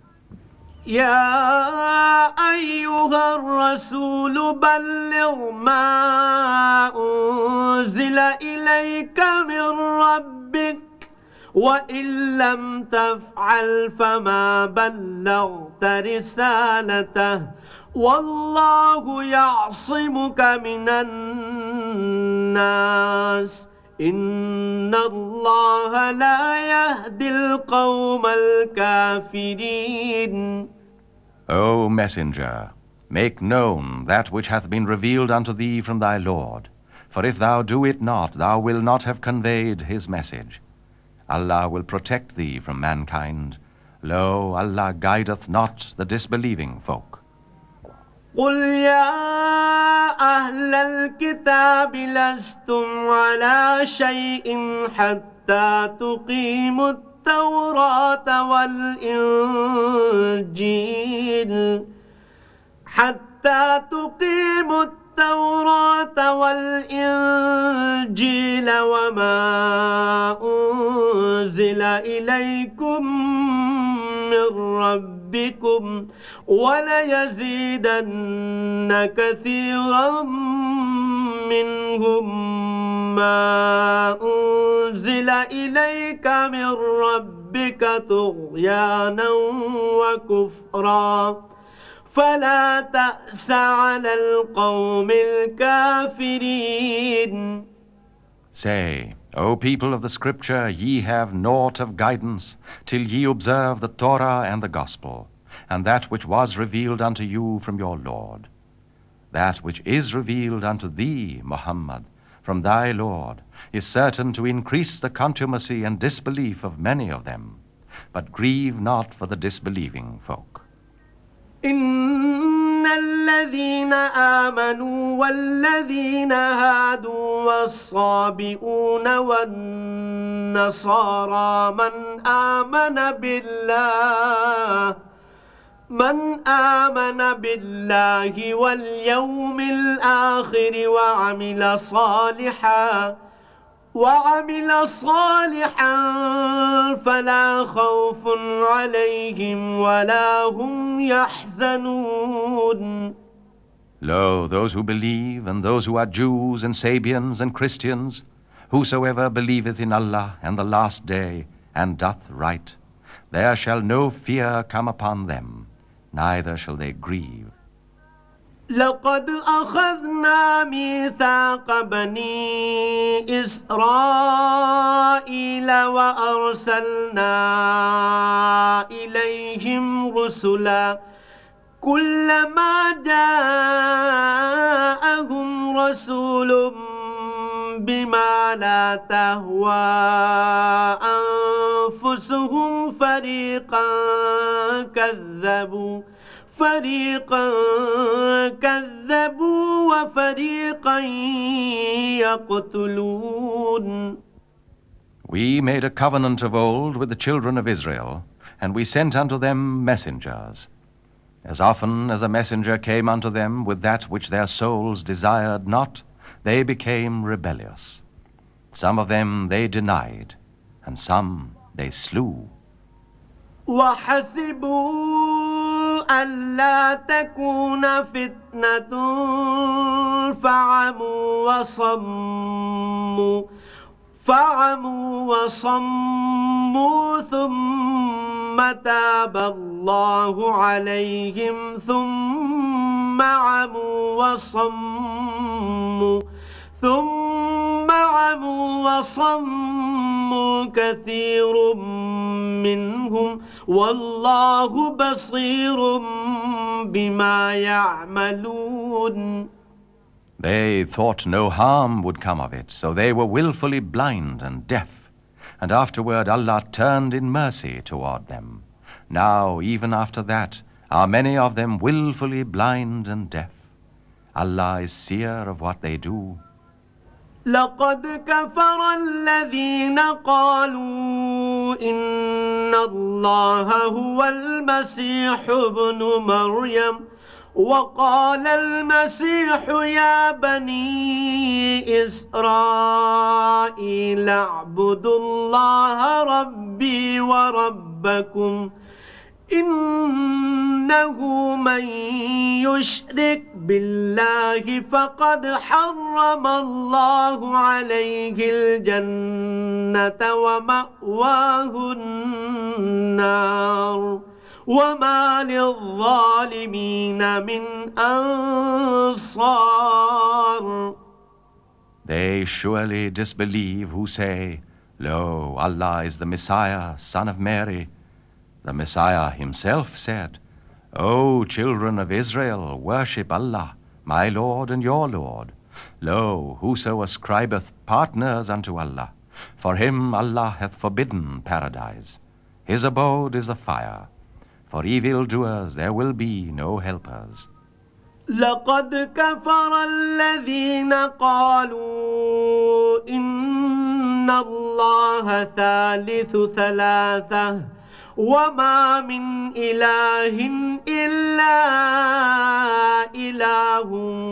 Speaker 1: يا أيها الرسول بلغ ما أنزل إليك من ربك وإن لم تفعل فما بلغت رسالته والله يعصمك من الناس إن الله لا يهدي القوم الكافرين.
Speaker 2: O Messenger, make known that which hath been revealed unto thee from thy Lord, for if thou do it not, thou wilt not have conveyed his message. Allah will protect thee from mankind. Lo, Allah guideth not the disbelieving folk.
Speaker 1: قل يا أهل الكتاب لستم على شيء حتى تقيموا التوراة والإنجيل حتى تقيموا التوراة والإنجيل وما أنزل إليكم من ربكم وليزيدن كثيرا منهم ما أنزل إليك من ربك طغيانا وكفرا فلا تأس على القوم الكافرين.
Speaker 2: Say, O people of the Scripture, ye have naught of guidance, till ye observe the Torah and the Gospel, and that which was revealed unto you from your Lord. That which is revealed unto thee, Muhammad, from thy Lord, is certain to increase the contumacy and disbelief of many of them, but grieve not for the disbelieving folk.
Speaker 1: إن الذين آمنوا والذين هادوا والصابئون والنصارى من آمن بالله من آمن بالله واليوم الآخر وعمل صالحا وعمل صالحا فلا خوف عليهم ولا هم يحزنون.
Speaker 2: Lo, those who believe, and those who are Jews and Sabians and Christians, whosoever believeth in Allah and the last day, and doth right, there shall no fear come upon them, neither shall they grieve.
Speaker 1: لقد أخذنا ميثاق بني إسرائيل وأرسلنا إليهم رسلا كلما جاءهم رسول بما لا تهوى أنفسهم فريقا كذبوا فريقا كذبوا وفريقا يقتلون.
Speaker 2: We made a covenant of old with the children of Israel, and we sent unto them messengers. As often as a messenger came unto them with that which their souls desired not, they became rebellious. Some of them they denied, and some they slew.
Speaker 1: وحسبوا ألا تكون فتنة فعموا وصموا فعموا وصموا ثم تاب الله عليهم ثم عموا وصموا ثم عموا وصموا كثير منهم والله بصير بما يعملون.
Speaker 2: They thought no harm would come of it, so they were willfully blind and deaf. And afterward Allah turned in mercy toward them. Now, even after that, are many of them willfully blind and deaf. Allah is seer of what they do.
Speaker 1: لقد كفر الذين قالوا إن الله هو المسيح ابن مريم وقال المسيح يا بني إسرائيل اعبدوا الله ربي وربكم إنه من يشرك بالله فقد حرم الله عليه الجنة ومأواه النار وما للظالمين من أنصار.
Speaker 2: They surely disbelieve who say, Lo, Allah is the Messiah, son of Mary. The Messiah himself said, O children of Israel, worship Allah, my Lord and your Lord. Lo, whoso ascribeth partners unto Allah, for him Allah hath forbidden paradise. His abode is the fire. For evildoers there will be no helpers.
Speaker 1: لقد كفر الذين قالوا إن الله ثالث ثلاثة وما من إله إلا إله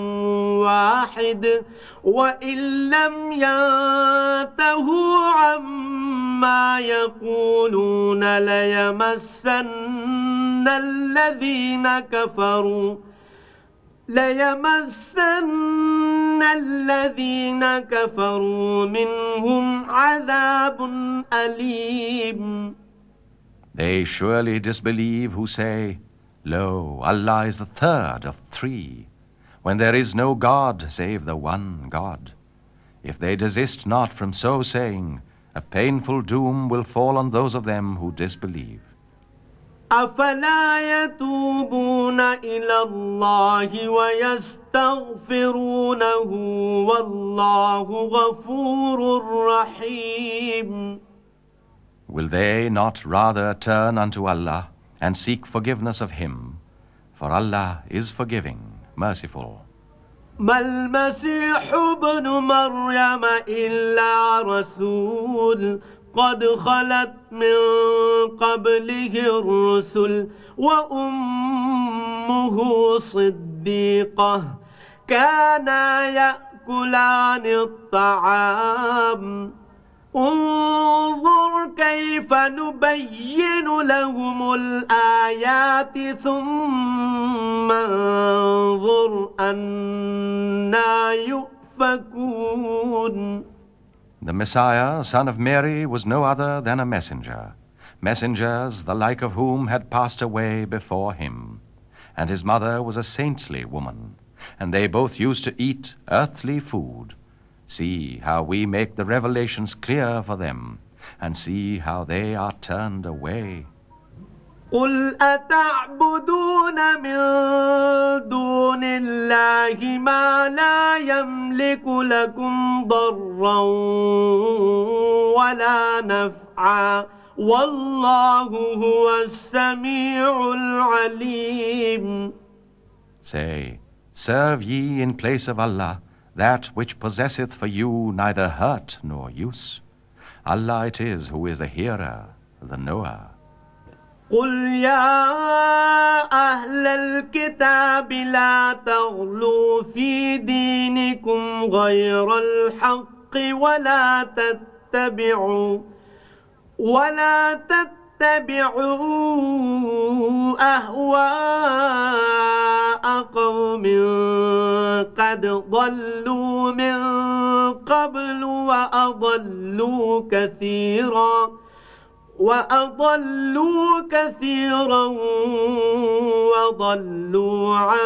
Speaker 1: واحد وإن لم ينتهوا عما يقولون ليمسن الذين كفروا ليمسن الذين كفروا منهم عذاب أليم.
Speaker 2: They surely disbelieve who say, Lo, Allah is the third of three, when there is no God save the one God. If they desist not from so saying, a painful doom will fall on those of them who disbelieve.
Speaker 1: أفلا يتوبون إلى الله ويستغفرونه والله غفور رحيم.
Speaker 2: Will they not rather turn unto Allah and seek forgiveness of Him? For Allah is forgiving, merciful.
Speaker 1: ما المسيح ابن مريم إلا رسول قد خلت من قبله الرسل وأمه صديقة كانا يأكلان الطعام انظر كيف نبين لهم الآيات ثم انظر أنا يؤفكون.
Speaker 2: The Messiah, son of Mary, was no other than a messenger, messengers the like of whom had passed away before him. And his mother was a saintly woman, and they both used to eat earthly food. See how we make the revelations clear for them, and see how they are turned away.
Speaker 1: قل أتعبدون من دون الله ما لا يملك لكم ضرا ولا نفعا والله هو السميع العليم.
Speaker 2: Say, serve ye in place of Allah that which possesseth for you neither hurt nor use. Allah it is who is the hearer, the knower.
Speaker 1: قل يا أهل الكتاب لا تغلوا في دينكم غير الحق ولا تتبعوا ولا تتبعوا أهواء قوم قد ضلوا من قبل وأضلوا كثيرا وأضلوا كثيرا وضلوا عن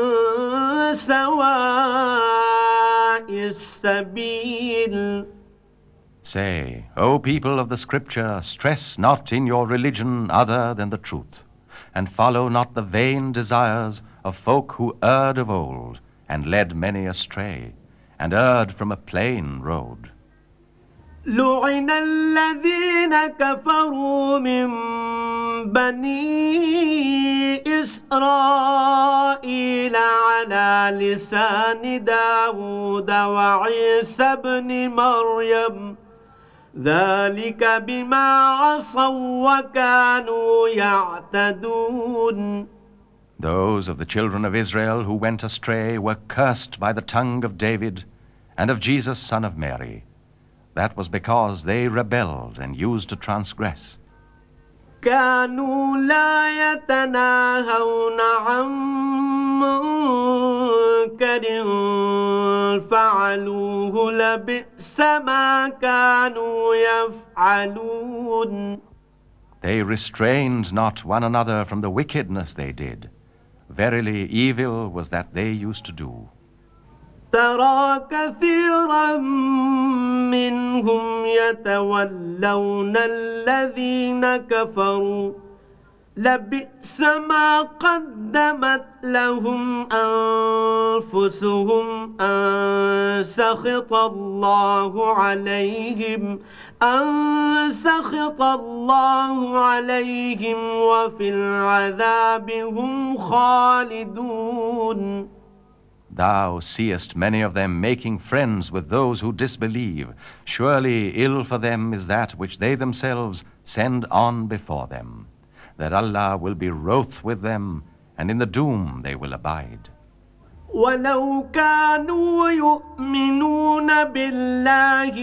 Speaker 1: سواء السبيل.
Speaker 2: Say, O people of the Scripture, stress not in your religion other than the truth, and follow not the vain desires of folk who erred of old, and led many astray, and erred from a plain road.
Speaker 1: لعن الذين كفروا من بني إسرائيل على لسان داود وعيسى بن مريم ذلك بما عصوا وكانوا يعتدون.
Speaker 2: Those of the children of Israel who went astray were cursed by the tongue of David and of Jesus, son of Mary. That was because they rebelled and used to transgress.
Speaker 1: كانوا لا يتناهون عن منكر فعلوه لبئس ما كانوا يفعلون.
Speaker 2: They restrained not one another from the wickedness they did. Verily, evil was that they used to do.
Speaker 1: ترى كثيرا منهم يتولون الذين كفروا لبئس ما قدمت لهم أنفسهم أن سخط الله عليهم أن سخط الله عليهم وفي العذاب هم خالدون.
Speaker 2: Thou seest many of them making friends with those who disbelieve. Surely ill for them is that which they themselves send on before them, that Allah will be wroth with them, and in the doom they will abide.
Speaker 1: ولو كانوا يؤمنون بالله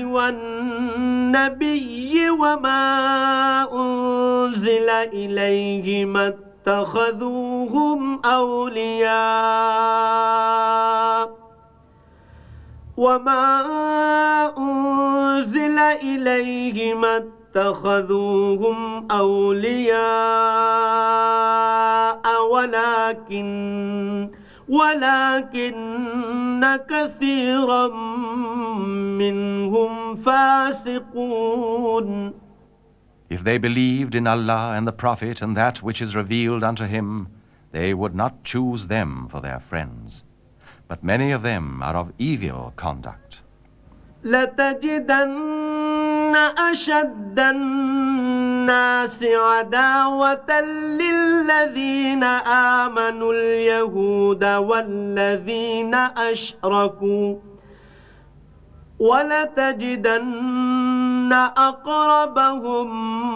Speaker 1: والنبي وما أنزل إليه ما اتخذوهم أولياء وما أنزل إليه ما اتخذوهم أولياء ولكن ولكن كثيرا منهم فاسقون.
Speaker 2: If they believed in Allah and the Prophet and that which is revealed unto him, they would not choose them for their friends. But many of them are of evil conduct.
Speaker 1: لتجدن أشد الناس عداوة للذين آمنوا اليهود والذين أشركوا ولتجدن أقربهم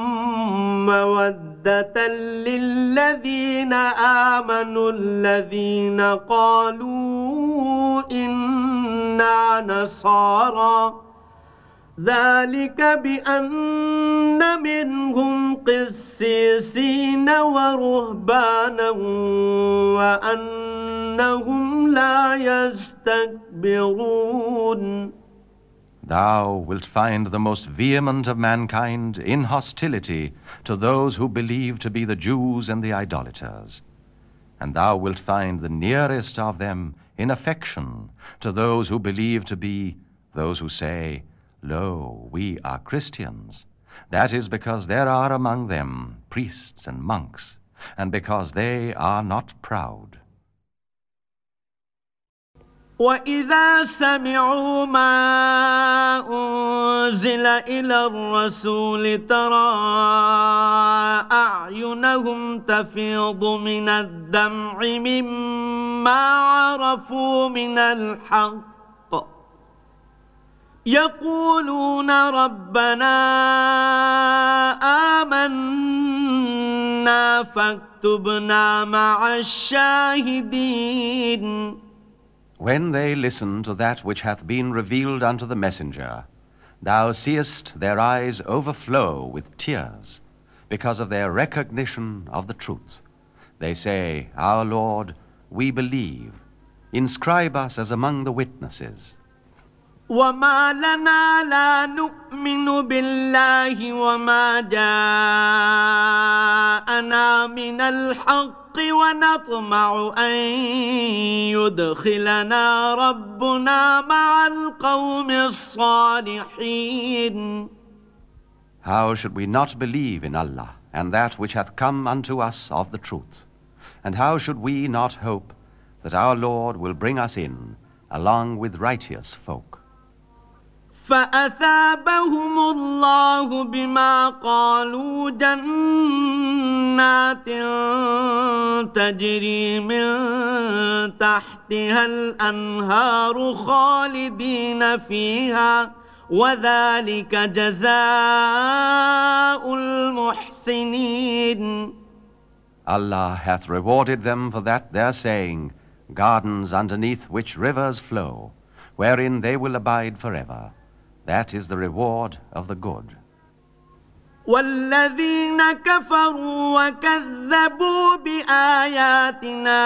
Speaker 1: مودة للذين آمنوا الذين قالوا إنا نصارى ذلك بأن منهم قسيسين ورهبانا وأنهم لا يستكبرون.
Speaker 2: Thou wilt find the most vehement of mankind in hostility to those who believe to be the Jews and the idolaters. And thou wilt find the nearest of them in affection to those who believe to be those who say, Lo, we are Christians. That is because there are among them priests and monks, and because they are not proud.
Speaker 1: وَإِذَا سَمِعُوا مَا أُنزِلَ إِلَى الرَّسُولِ تَرَى أَعْيُنَهُمْ تَفِيضُ مِنَ الدَّمْعِ مِمَّا عَرَفُوا مِنَ الْحَقِّ يَقُولُونَ رَبَّنَا آمَنَّا فَاكْتُبْنَا مَعَ الشَّاهِدِينَ.
Speaker 2: When they listen to that which hath been revealed unto the messenger, thou seest their eyes overflow with tears, because of their recognition of the truth. They say, Our Lord, we believe. Inscribe us as among the witnesses.
Speaker 1: وَمَا لَنَا لَا نُؤْمِنُ بِاللَّهِ وَمَا جَاءَنَا مِنَ الْحَقِّ ونطمع أن يدخلنا ربنا مع القوم الصالحين.
Speaker 2: How should we not believe in Allah and that which hath come unto us of the truth? And how should we not hope that our Lord will bring us in along with righteous folk?
Speaker 1: فأثابهم الله بما قالوا جنات تجري من تحتها الأنهار خالدين فيها وذلك جزاء المحسنين.
Speaker 2: Allah hath rewarded them for that their saying, gardens underneath which rivers flow, wherein they will abide forever. That is the reward of the good.
Speaker 1: والذين كفروا وكذبوا بآياتنا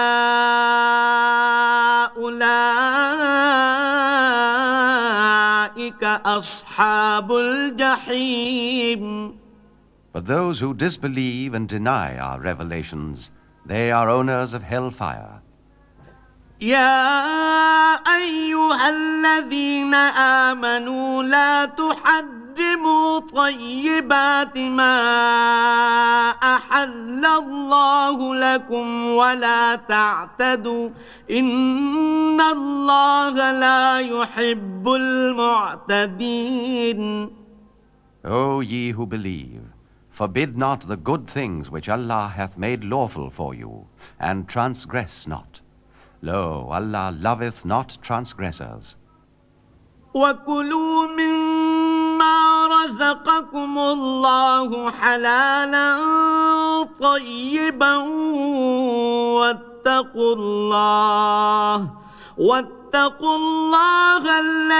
Speaker 1: أولئك أصحاب الجحيم.
Speaker 2: But those who disbelieve and deny our revelations, they are owners of hellfire.
Speaker 1: يا أيها الذين آمنوا لا تحرموا طيبات ما أحل الله لكم ولا تعتدوا إن الله لا يحب المعتدين.
Speaker 2: O ye who believe, forbid not the good things which Allah hath made lawful for you, and transgress not. Lo, Allah loveth not transgressors.
Speaker 1: وكلوا مما رزقكم الله حلالا طيبا واتقوا الله واتقوا الله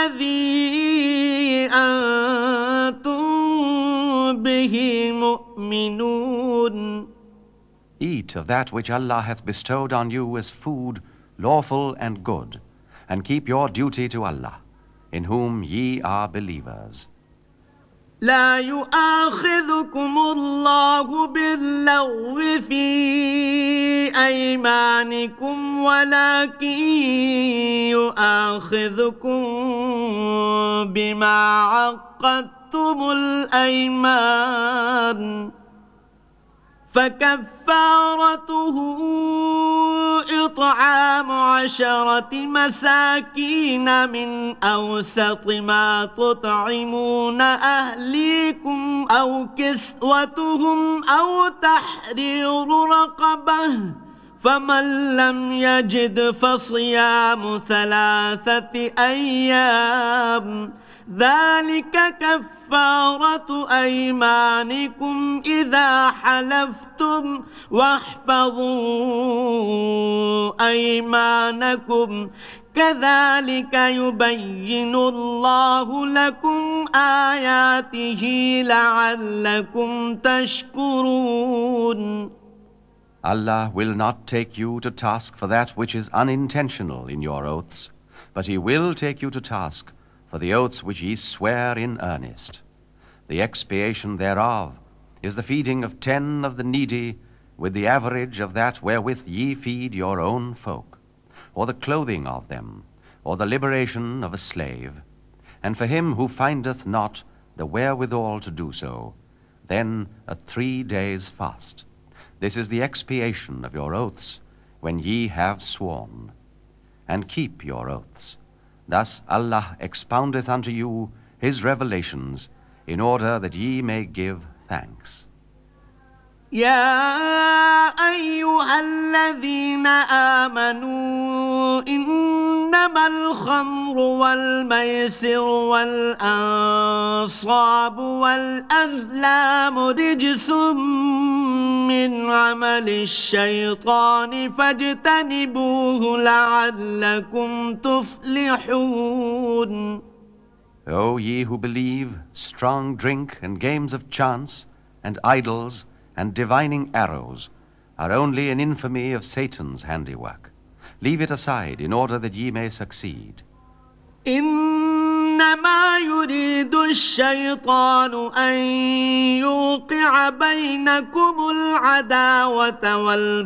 Speaker 1: الذي أنتم به مؤمنون.
Speaker 2: Eat of that which Allah hath bestowed on you as food, lawful and good, and keep your duty to Allah, in whom ye are believers.
Speaker 1: لا يؤاخذكم الله باللغو في أيمانكم ولكن يؤاخذكم بما عقدتم الأيمان فكفارته إطعام عشرة مساكين من أوسط ما تطعمون أهليكم أو كسوتهم أو تحرير رقبة فمن لم يجد فصيام ثلاثة أيام ذلك كفارة أيمانكم إذا حلفتم واحفظوا أيمانكم كذلك يبين الله لكم آياته لعلكم تشكرون.
Speaker 2: Allah will not take you to task for that which is unintentional in your oaths, but He will take you to task for the oaths which ye swear in earnest. The expiation thereof is the feeding of ten of the needy with the average of that wherewith ye feed your own folk, or the clothing of them, or the liberation of a slave. And for him who findeth not the wherewithal to do so, then a three days fast. This is the expiation of your oaths when ye have sworn. And keep your oaths. Thus Allah expoundeth unto you His revelations, in order that ye may give thanks.
Speaker 1: يا أيها الذين آمنوا إنما الخمر والميسر والأنصاب والأزلام رجس من عمل الشيطان فاجتنبوه لعلكم تفلحون.
Speaker 2: O ye who believe, strong drink and games of chance and idols and divining arrows are only an infamy of Satan's handiwork. Leave it aside in order that ye may succeed.
Speaker 1: إنما يريد الشيطان أن يوقع بينكم العداوة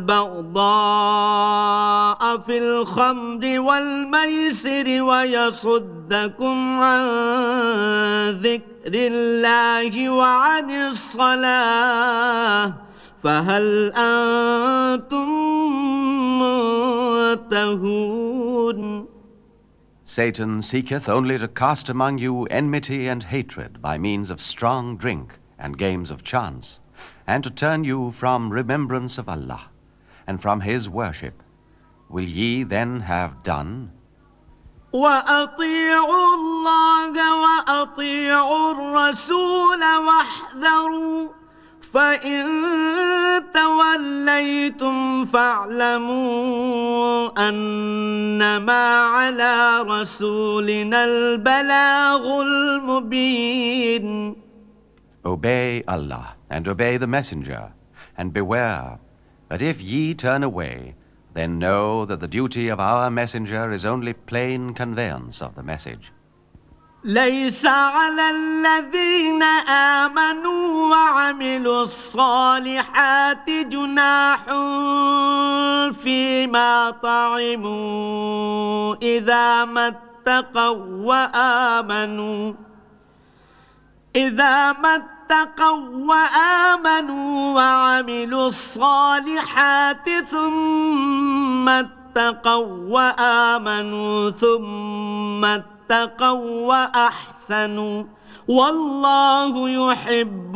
Speaker 1: والبغضاء في الخمر والميسر ويصدكم عن ذكر الله وعن الصلاة فهل أنتم منتهون.
Speaker 2: Satan seeketh only to cast among you enmity and hatred by means of strong drink and games of chance, and to turn you from remembrance of Allah and from His worship. Will ye then have done?
Speaker 1: وأطيعوا الله وأطيعوا الرسول واحذروا فإن توليتم فاعلموا أنما على رسولنا البلاغ المبين.
Speaker 2: Obey Allah and obey the Messenger, and beware that if ye turn away, then know that the duty of our Messenger is only plain conveyance of the message.
Speaker 1: ليس على الذين آمنوا وعملوا الصالحات جناح فيما طعموا إذا ما اتقوا وآمنوا إذا ما اتقوا وآمنوا وعملوا الصالحات ثم اتقوا وآمنوا ثم اتقوا وأحسنوا والله يحب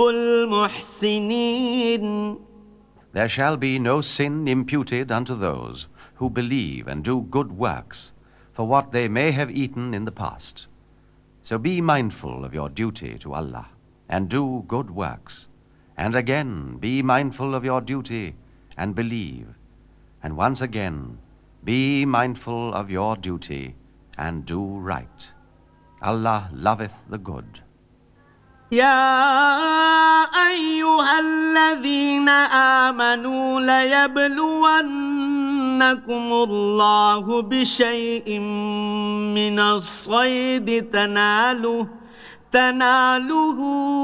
Speaker 1: المحسنين.
Speaker 2: There shall be no sin imputed unto those who believe and do good works for what they may have eaten in the past. So be mindful of your duty to Allah and do good works. And again, be mindful of your duty and believe. And once again, be mindful of your duty and do right. Allah loveth the good.
Speaker 1: يا أيها الذين آمنوا ليبلونكم الله بشيء من الصيد تناله تناله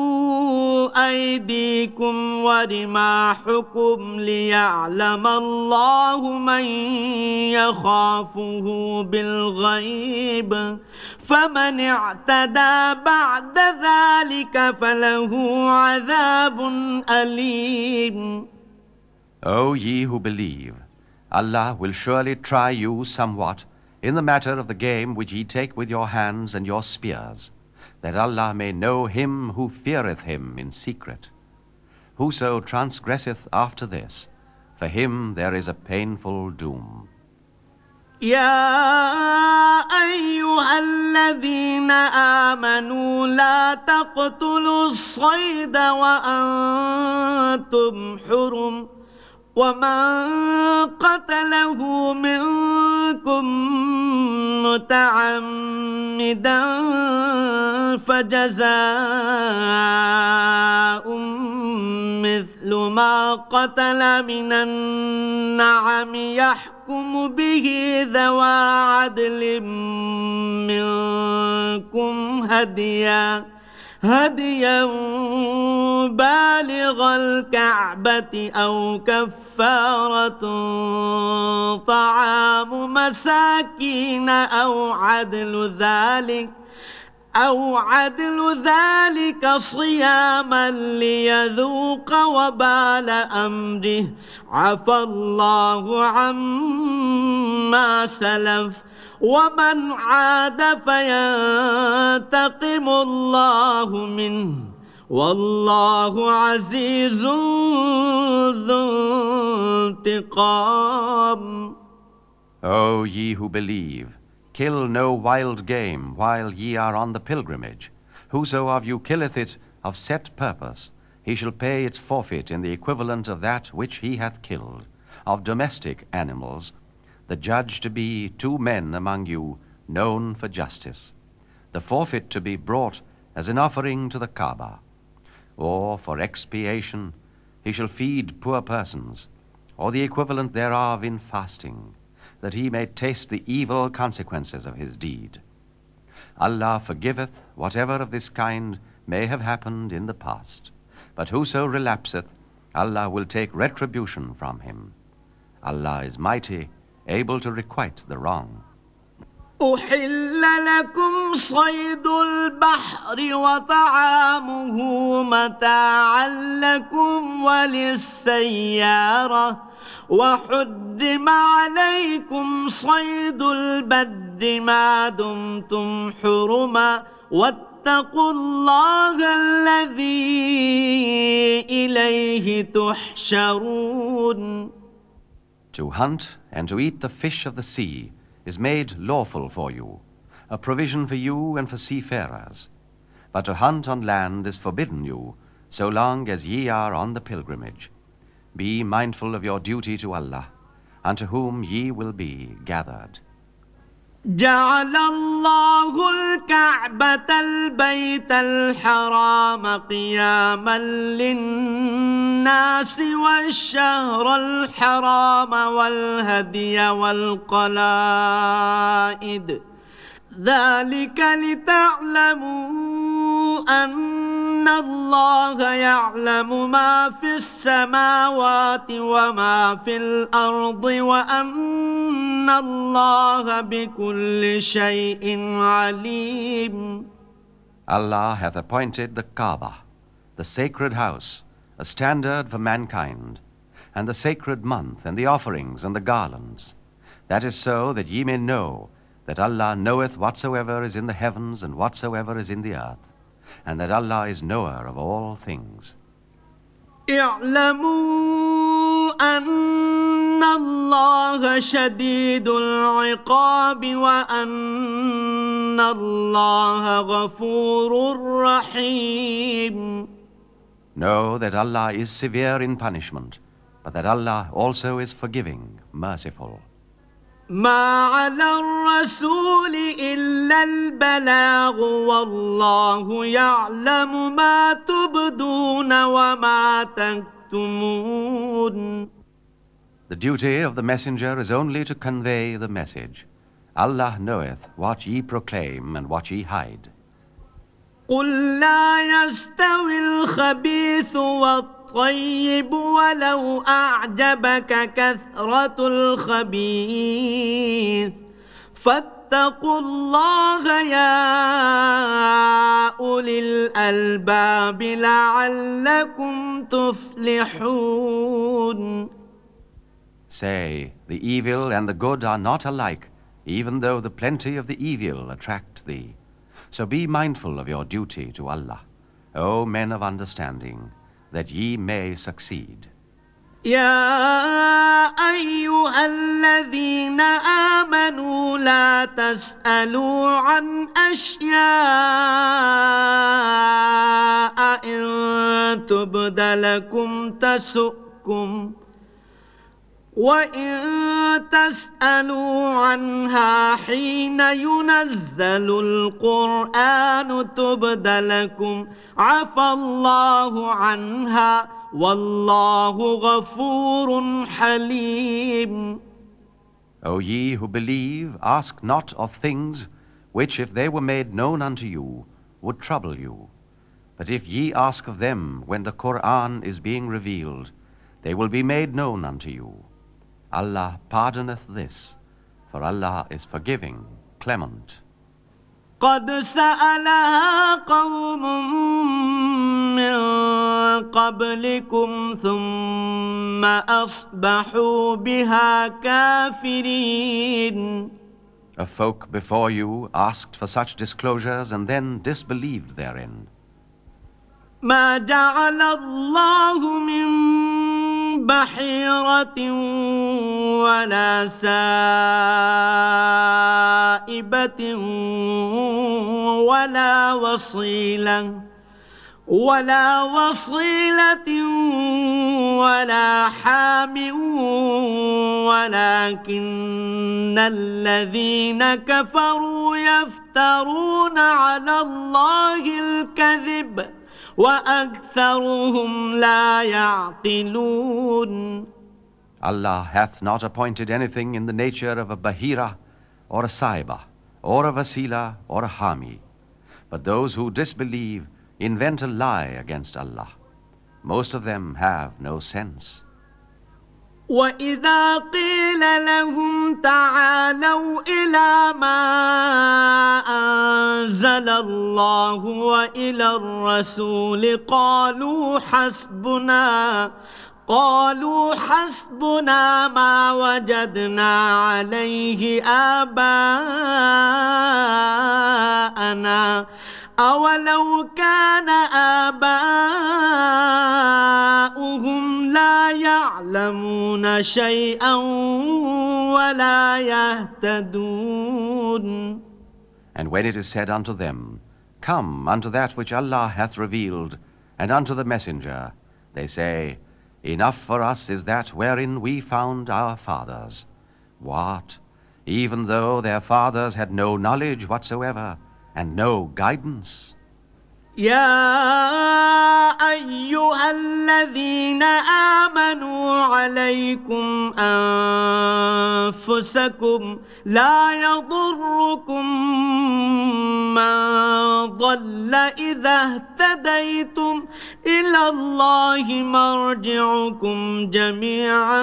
Speaker 1: أيديكم ورماحكم ليعلم الله من يخافه بالغيب فمن اعتدى بعد ذلك فله عذاب أليم.
Speaker 2: O ye who believe, Allah will surely try you somewhat in the matter of the game which ye take with your hands and your spears, that Allah may know him who feareth him in secret. Whoso transgresseth after this, for him there is a painful doom.
Speaker 1: يا أيها الذين آمنوا لا تقتلوا الصيد وأنتم حرم ومن قتله منكم متعمدا فجزاء مثل ما قتل من النعم يحكم به ذوى عدل منكم هديا هديا بالغ الكعبة أو كفارة طعام مساكين أو عدل ذلك أو عدل ذلك صياما ليذوق وبال أمره عفى الله عما سلف ومن عاد فينتقم الله منه والله عزيز ذو انتقام.
Speaker 2: O ye who believe, kill no wild game while ye are on the pilgrimage. Whoso of you killeth it of set purpose, he shall pay its forfeit in the equivalent of that which he hath killed. Of domestic animals, the judge to be two men among you known for justice, the forfeit to be brought as an offering to the Kaaba, or for expiation he shall feed poor persons, or the equivalent thereof in fasting, that he may taste the evil consequences of his deed. Allah forgiveth whatever of this kind may have happened in the past, but whoso relapseth, Allah will take retribution from him. Allah is mighty, able to requite the wrong.
Speaker 1: أحل لكم صيد البحر وطعامه متاعا لكم وللسيارة وحرم عليكم صيد البر ما دمتم حرما واتقوا الله الذي إليه تحشرون.
Speaker 2: To hunt and to eat the fish of the sea is made lawful for you, a provision for you and for seafarers. But to hunt on land is forbidden you, so long as ye are on the pilgrimage. Be mindful of your duty to Allah, unto whom ye will be gathered.
Speaker 1: جعل الله الكعبة البيت الحرام قياما للناس والشهر الحرام والهدي والقلائد ذلك لتعلموا أن الله يعلم ما في السماوات وما في الأرض وأن الله بكل شيء عليم.
Speaker 2: Allah hath appointed the Kaaba, the sacred house, a standard for mankind, and the sacred month, and the offerings, and the garlands. That is so that ye may know that Allah knoweth whatsoever is in the heavens and whatsoever is in the earth, and that Allah is knower of all things.
Speaker 1: اعلموا أن الله شديد العقاب وأن الله غفور رحيم.
Speaker 2: Know that Allah is severe in punishment, but that Allah also is forgiving, merciful.
Speaker 1: ما على الرسول إلا البلاغ والله يعلم ما تبدون وما تكتمون.
Speaker 2: The duty of the messenger is only to convey the message. Allah knoweth what ye proclaim and what ye hide.
Speaker 1: قل لا يستوي الخبيث والطيب ولو أعجبك كثرة الخبيث فاتقوا الله يا أولي الألباب لعلكم تفلحون.
Speaker 2: Say, the evil and the good are not alike, even though the plenty of the evil attract thee. So be mindful of your duty to Allah, O men of understanding, that ye may succeed.
Speaker 1: يا أيها الذين آمنوا لا تسألوا عن أشياء إن تبد لكم تسؤكم وإن تسألوا عنها حين ينزل القرآن تبد لكم عفى الله عنها والله غفور حليم.
Speaker 2: O ye who believe, ask not of things which, if they were made known unto you, would trouble you. But if ye ask of them when the Qur'an is being revealed, they will be made known unto you. Allah pardoneth this, for Allah is forgiving, clement.
Speaker 1: قد سألها قوم من قبلكم ثم أصبحوا بها كافرين.
Speaker 2: A folk before you asked for such disclosures and then disbelieved therein.
Speaker 1: ما جعل الله من بحيرة ولا سائبة ولا وصيلة ولا وصيلة ولا حام ولكن الذين كفروا يفترون على الله الكذب وأكثرهم لا يعقلون.
Speaker 2: Allah hath not appointed anything in the nature of a Bahira or a Saiba or a Vasila or a Hami, but those who disbelieve invent a lie against Allah. Most of them have no sense.
Speaker 1: وإذا قيل لهم تعالوا إلى ما أنزل الله وإلى الرسول قالوا حسبنا قالوا حسبنا ما وجدنا عليه آباءنا أولو كان آباؤهم لا يعلمون شيئا ولا يهتدون.
Speaker 2: And when it is said unto them, Come unto that which Allah hath revealed, and unto the messenger, they say, Enough for us is that wherein we found our fathers. What? Even though their fathers had no knowledge whatsoever, and no guidance.
Speaker 1: يا أيها الذين آمنوا عليكم أنفسكم لا يضركم من ضل إذا اهتديتم إلى الله مرجعكم جميعا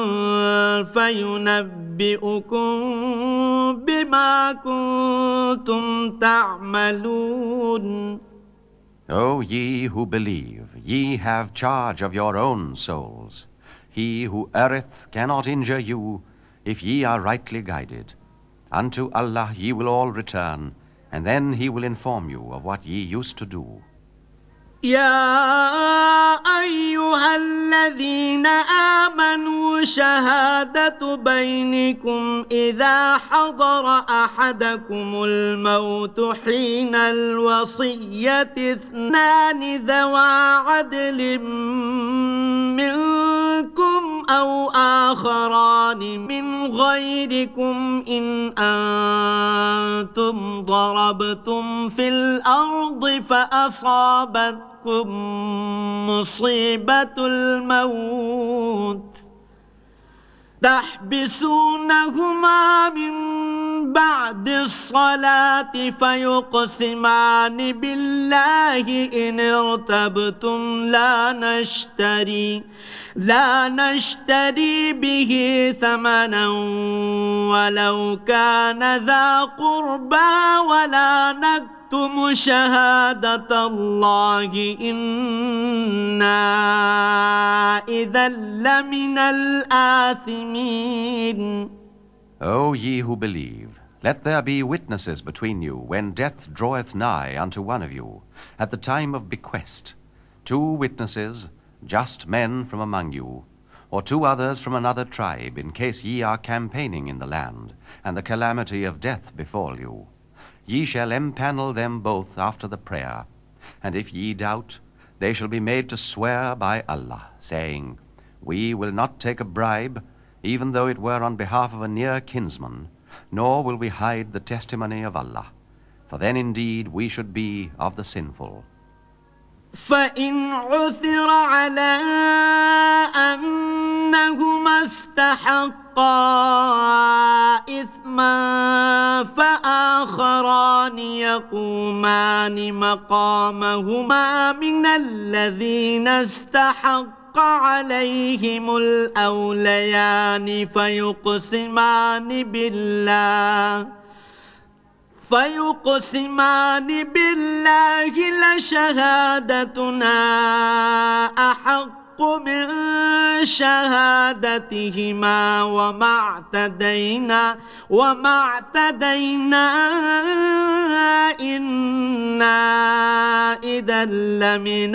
Speaker 1: فينبئكم بما كنتم تعملون.
Speaker 2: O ye who believe, ye have charge of your own souls. He who erreth cannot injure you, if ye are rightly guided. Unto Allah ye will all return, and then he will inform you of what ye used to do.
Speaker 1: يا أيها الذين آمنوا شهادة بينكم إذا حضر أحدكم الموت حين الوصية اثنان ذوى عدل منكم أو آخران من غيركم إن أنتم ضربتم في الأرض فأصابتكم مصيبة الموت تحبسونهما من بعد الصلاة فيقسمان بالله إن ارتبتم لا نشتري لا نشتري به ثمنا ولو كان ذا قربى ولا نكتم شهادة الله إنا إذا لمن الآثمين.
Speaker 2: O ye who believe, let there be witnesses between you when death draweth nigh unto one of you, at the time of bequest, two witnesses, just men from among you, or two others from another tribe, in case ye are campaigning in the land, and the calamity of death befall you. Ye shall empanel them both after the prayer, and if ye doubt, they shall be made to swear by Allah, saying, We will not take a bribe, even though it were on behalf of a near kinsman, nor will we hide the testimony of Allah, for then indeed we should be of the sinful.
Speaker 1: فإن عثر على أنهما استحقا إثما فآخران يقومان مقامهما من الذين استحق عليهم الأوليان فيقسمان بالله فيقسمان بالله لشهادتنا أحق من شهادتهما وما اعتدينا وما اعتدينا إنا إذا لمن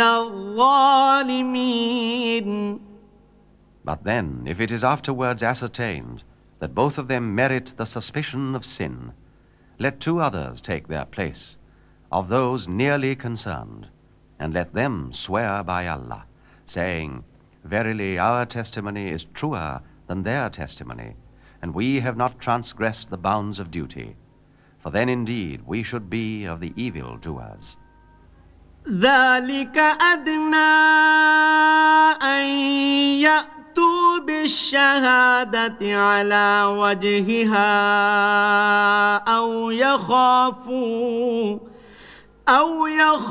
Speaker 1: الظالمين.
Speaker 2: But then, if it is afterwards ascertained that both of them merit the suspicion of sin, let two others take their place, of those nearly concerned, and let them swear by Allah, saying, Verily our testimony is truer than their testimony, and we have not transgressed the bounds of duty, for then indeed we should be of the evil doers.
Speaker 1: ذلك أدنى أن يأتوا بالشهادة على وجهها أو يخافوا أو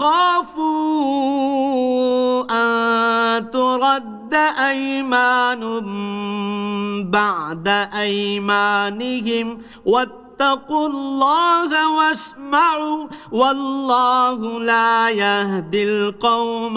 Speaker 1: يخافوا أن ترد أيمان بعد أيمانهم واتقوا الله واسمعوا والله لا يهدي القوم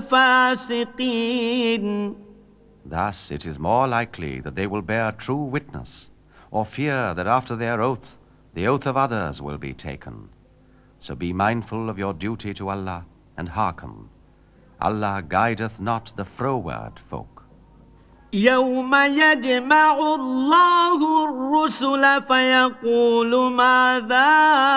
Speaker 1: الفاسقين.
Speaker 2: Thus it is more likely that they will bear true witness, or fear that after their oath the oath of others will be taken. So be mindful of your duty to Allah and hearken. Allah guideth not the froward folk.
Speaker 1: يوم يجمع الله الرسل فيقول ماذا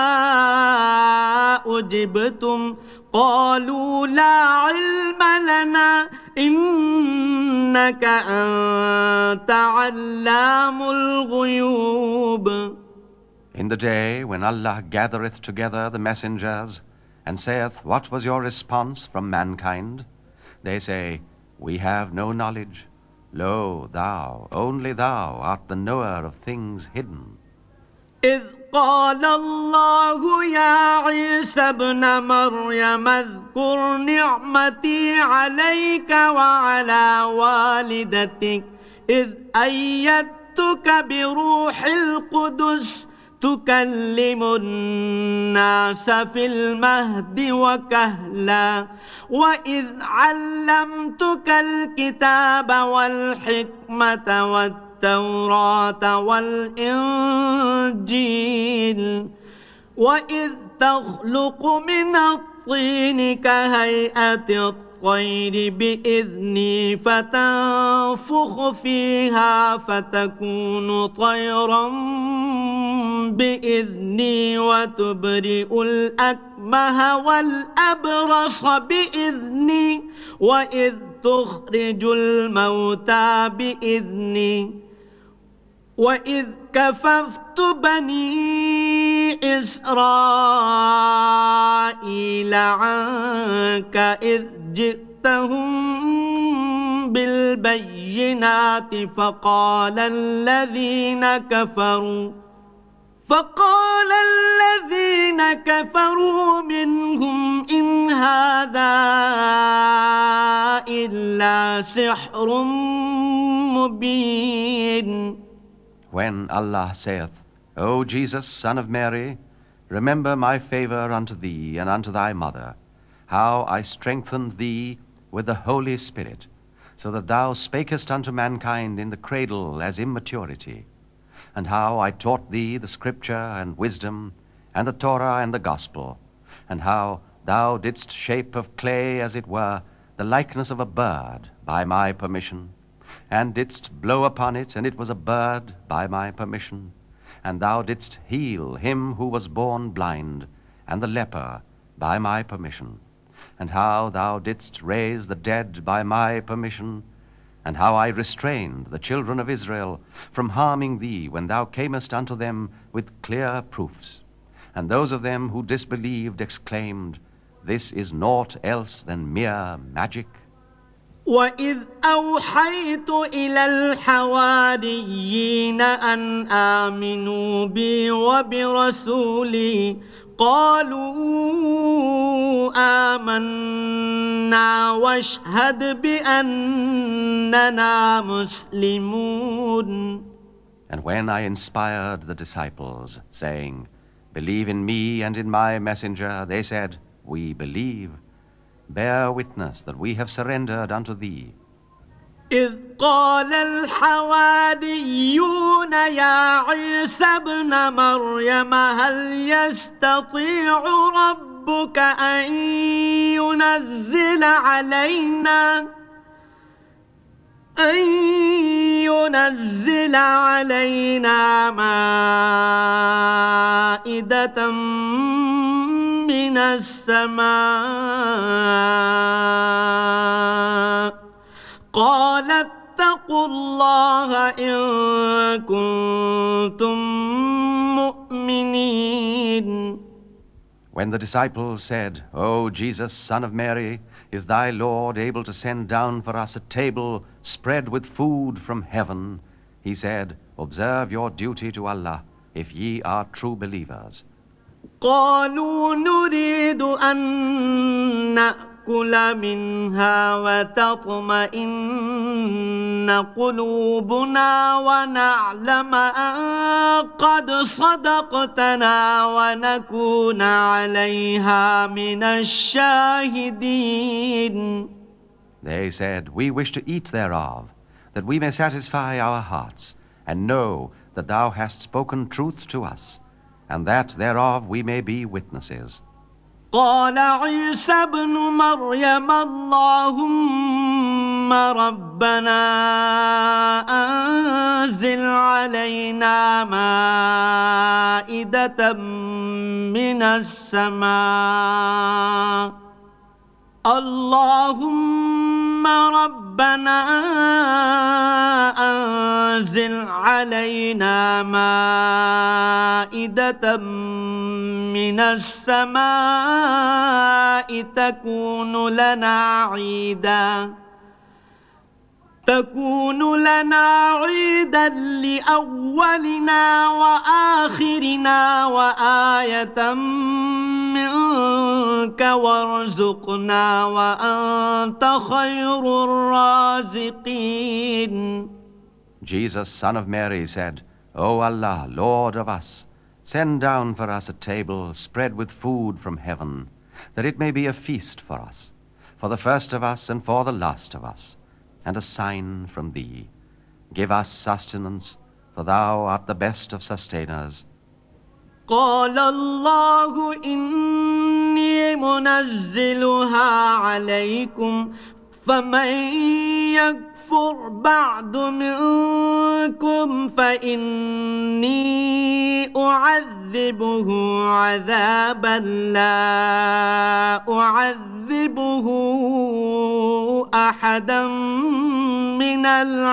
Speaker 1: أجبتم قالوا لا علم لنا إنك أنت علام الغيوب.
Speaker 2: In the day when Allah gathereth together the messengers and saith, What was your response from mankind? They say, We have no knowledge. Lo, thou, only thou, art the knower of things hidden.
Speaker 1: إذ قال الله يا عيسى ابن مريم اذكر نعمتي عليك وعلى والدتك إذ أيدتك بروح القدس تكلم الناس في المهد وكهلا وإذ علمتك الكتاب والحكمة والتوراة والإنجيل وإذ تخلق من الطين كهيئة الطير الطير بإذني فتنفخ فيها فتكون طيرا بإذني وتبرئ الأكمه والأبرص بإذني وإذ تخرج الموتى بإذني وإذ كففت بني إسرائيل عنك إذ جئتهم بالبينات فقال الذين كفروا فقال الذين كفروا منهم إن هذا إلا سحر مبين.
Speaker 2: When Allah saith, O Jesus, son of Mary, remember my favor unto thee and unto thy mother, how I strengthened thee with the Holy Spirit, so that thou spakest unto mankind in the cradle as immaturity, and how I taught thee the scripture and wisdom, and the Torah and the gospel, and how thou didst shape of clay, as it were, the likeness of a bird by my permission, and didst blow upon it, and it was a bird by my permission, and thou didst heal him who was born blind, and the leper by my permission, and how thou didst raise the dead by my permission, and how I restrained the children of Israel from harming thee when thou camest unto them with clear proofs. And those of them who disbelieved exclaimed, This is naught else than mere magic.
Speaker 1: وإذ أوحيت إلى الحواريين أن آمنوا بي وبرسولي قالوا آمنا واشهد بأننا مسلمون.
Speaker 2: And when I inspired the disciples, saying, Believe in me and in my messenger, they said, We believe. Bear witness that we have surrendered unto thee.
Speaker 1: إذ قال الحواريون يا عيسى ابن مريم هل يستطيع ربك أن ينزل علينا أن ينزل علينا مائدة من السماء قال اتقوا الله إن كنتم مؤمنين.
Speaker 2: When the disciples said, O Jesus, son of Mary, is thy Lord able to send down for us a table spread with food from heaven? He said, Observe your duty to Allah, if ye are true believers.
Speaker 1: قالوا نريد أن نأكل منها وتطمئن قلوبنا ونعلم أن قد صدقتنا ونكون عليها من الشاهدين.
Speaker 2: They said, We wish to eat thereof, that we may satisfy our hearts, and know that thou hast spoken truth to us, and that thereof we may be witnesses.
Speaker 1: قال عيسى ابن مريم اللهم ربنا أنزل علينا مائدة من السماء اللهم ربنا أنزل علينا مائدة من السماء تكون لنا عيدا تكون لنا عيدا لأولنا وآخرنا وآية منك وارزقنا وأنت خير الرازقين.
Speaker 2: Jesus, son of Mary, said, O Allah, Lord of us, send down for us a table spread with food from heaven, that it may be a feast for us, for the first of us and for the last of us, and a sign from thee. Give us sustenance, for thou art the best of sustainers.
Speaker 1: قال الله إني منزلها عليكم فمن يكفر بعد منكم فإني أعذبه عذابا لا أعذبه أحدا من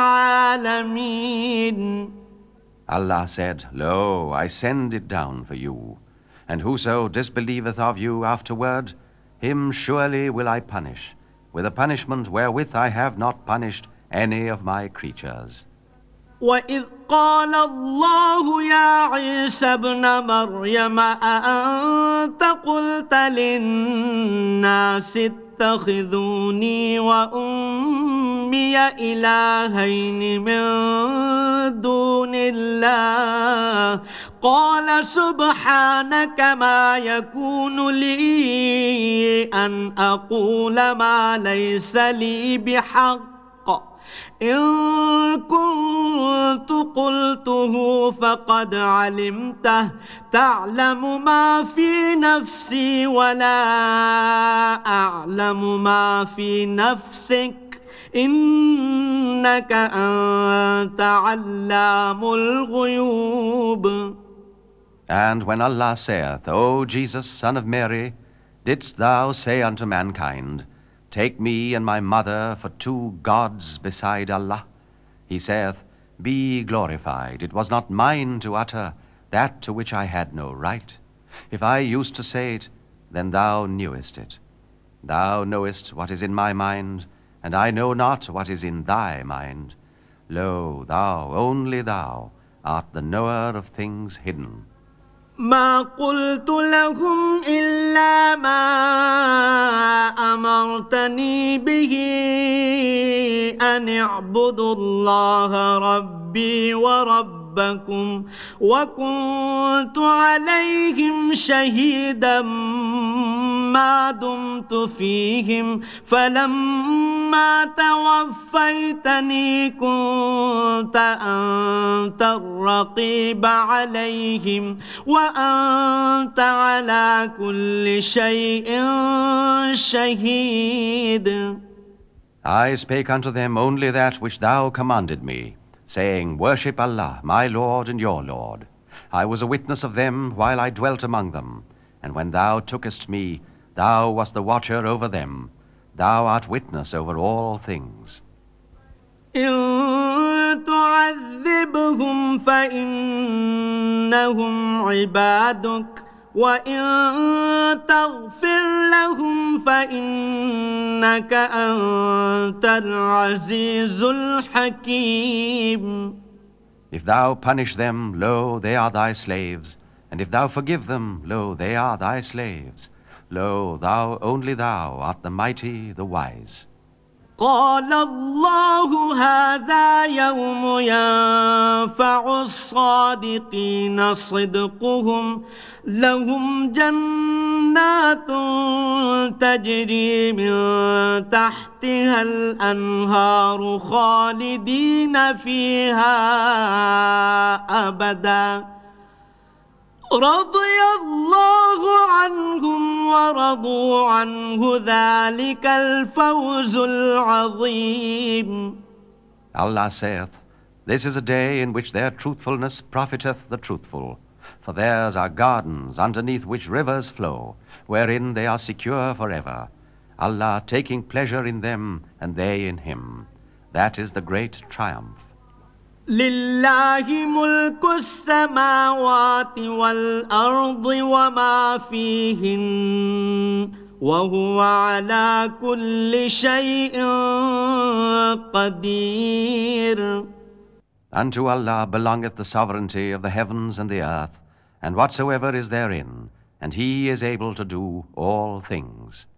Speaker 1: العالمين.
Speaker 2: Allah said, Lo, I send it down for you, and whoso disbelieveth of you afterward, him surely will I punish, with a punishment wherewith I have not punished any of my creatures.
Speaker 1: وَإِذْ قَالَ اللَّهُ يَا عِيسَى ابْنَ مَرْيَمَ أَأَنْتَ قُلْتَ لِلنَّاسِ اتَّخِذُونِي وَأُمِّيَ إِلَٰهَيْنِ مِن دُونِ اللَّهِ قَالَ سُبْحَانَكَ مَا يَكُونُ لِي أَنْ أَقُولَ مَا لَيْسَ لِي بِحَقٍّ إن كنت قلته فقد علمته تعلم ما في نفسي ولا أعلم ما في نفسك إنك أنت علام الغيوب.
Speaker 2: And when Allah saith, O Jesus, son of Mary, didst thou say unto mankind, Take me and my mother for two gods beside Allah? He saith, Be glorified, it was not mine to utter that to which I had no right. If I used to say it, then thou knewest it. Thou knowest what is in my mind, and I know not what is in thy mind. Lo, thou, only thou, art the knower of things hidden.
Speaker 1: ما قلت لهم إلا ما أمرتني به أن اعبدوا الله ربي وربكم وكنت عليهم شهيدا ما دمت فيهم فلما توفيتني كنت أنت الرقيب عليهم وأنت على كل شيء شهيد.
Speaker 2: I spake unto them only that which thou commanded me, saying, Worship Allah, my Lord and your Lord. I was a witness of them while I dwelt among them, and when thou tookest me, thou wast the watcher over them. Thou art witness over all things.
Speaker 1: إن تعذبهم فإنهم عبادك وإن تغفر لهم فإنك أنت العزيز الحكيم.
Speaker 2: If thou punish them, lo, they are thy slaves, and if thou forgive them, lo, they are thy slaves. Lo, thou, only thou, art the mighty, the wise.
Speaker 1: قال الله هذا يوم ينفع الصادقين صدقهم لهم جنات تجري من تحتها الأنهار خالدين فيها أبدا رضي الله عنهم ورضوا عنه ذلك الفوز العظيم.
Speaker 2: Allah saith, This is a day in which their truthfulness profiteth the truthful, for theirs are gardens underneath which rivers flow, wherein they are secure forever, Allah taking pleasure in them and they in him. That is the great triumph.
Speaker 1: لله ملك السماوات والأرض وما فيهن وهو على كل شيء قدير.
Speaker 2: Unto Allah belongeth the sovereignty of the heavens and the earth, and whatsoever is therein, and He is able to do all things.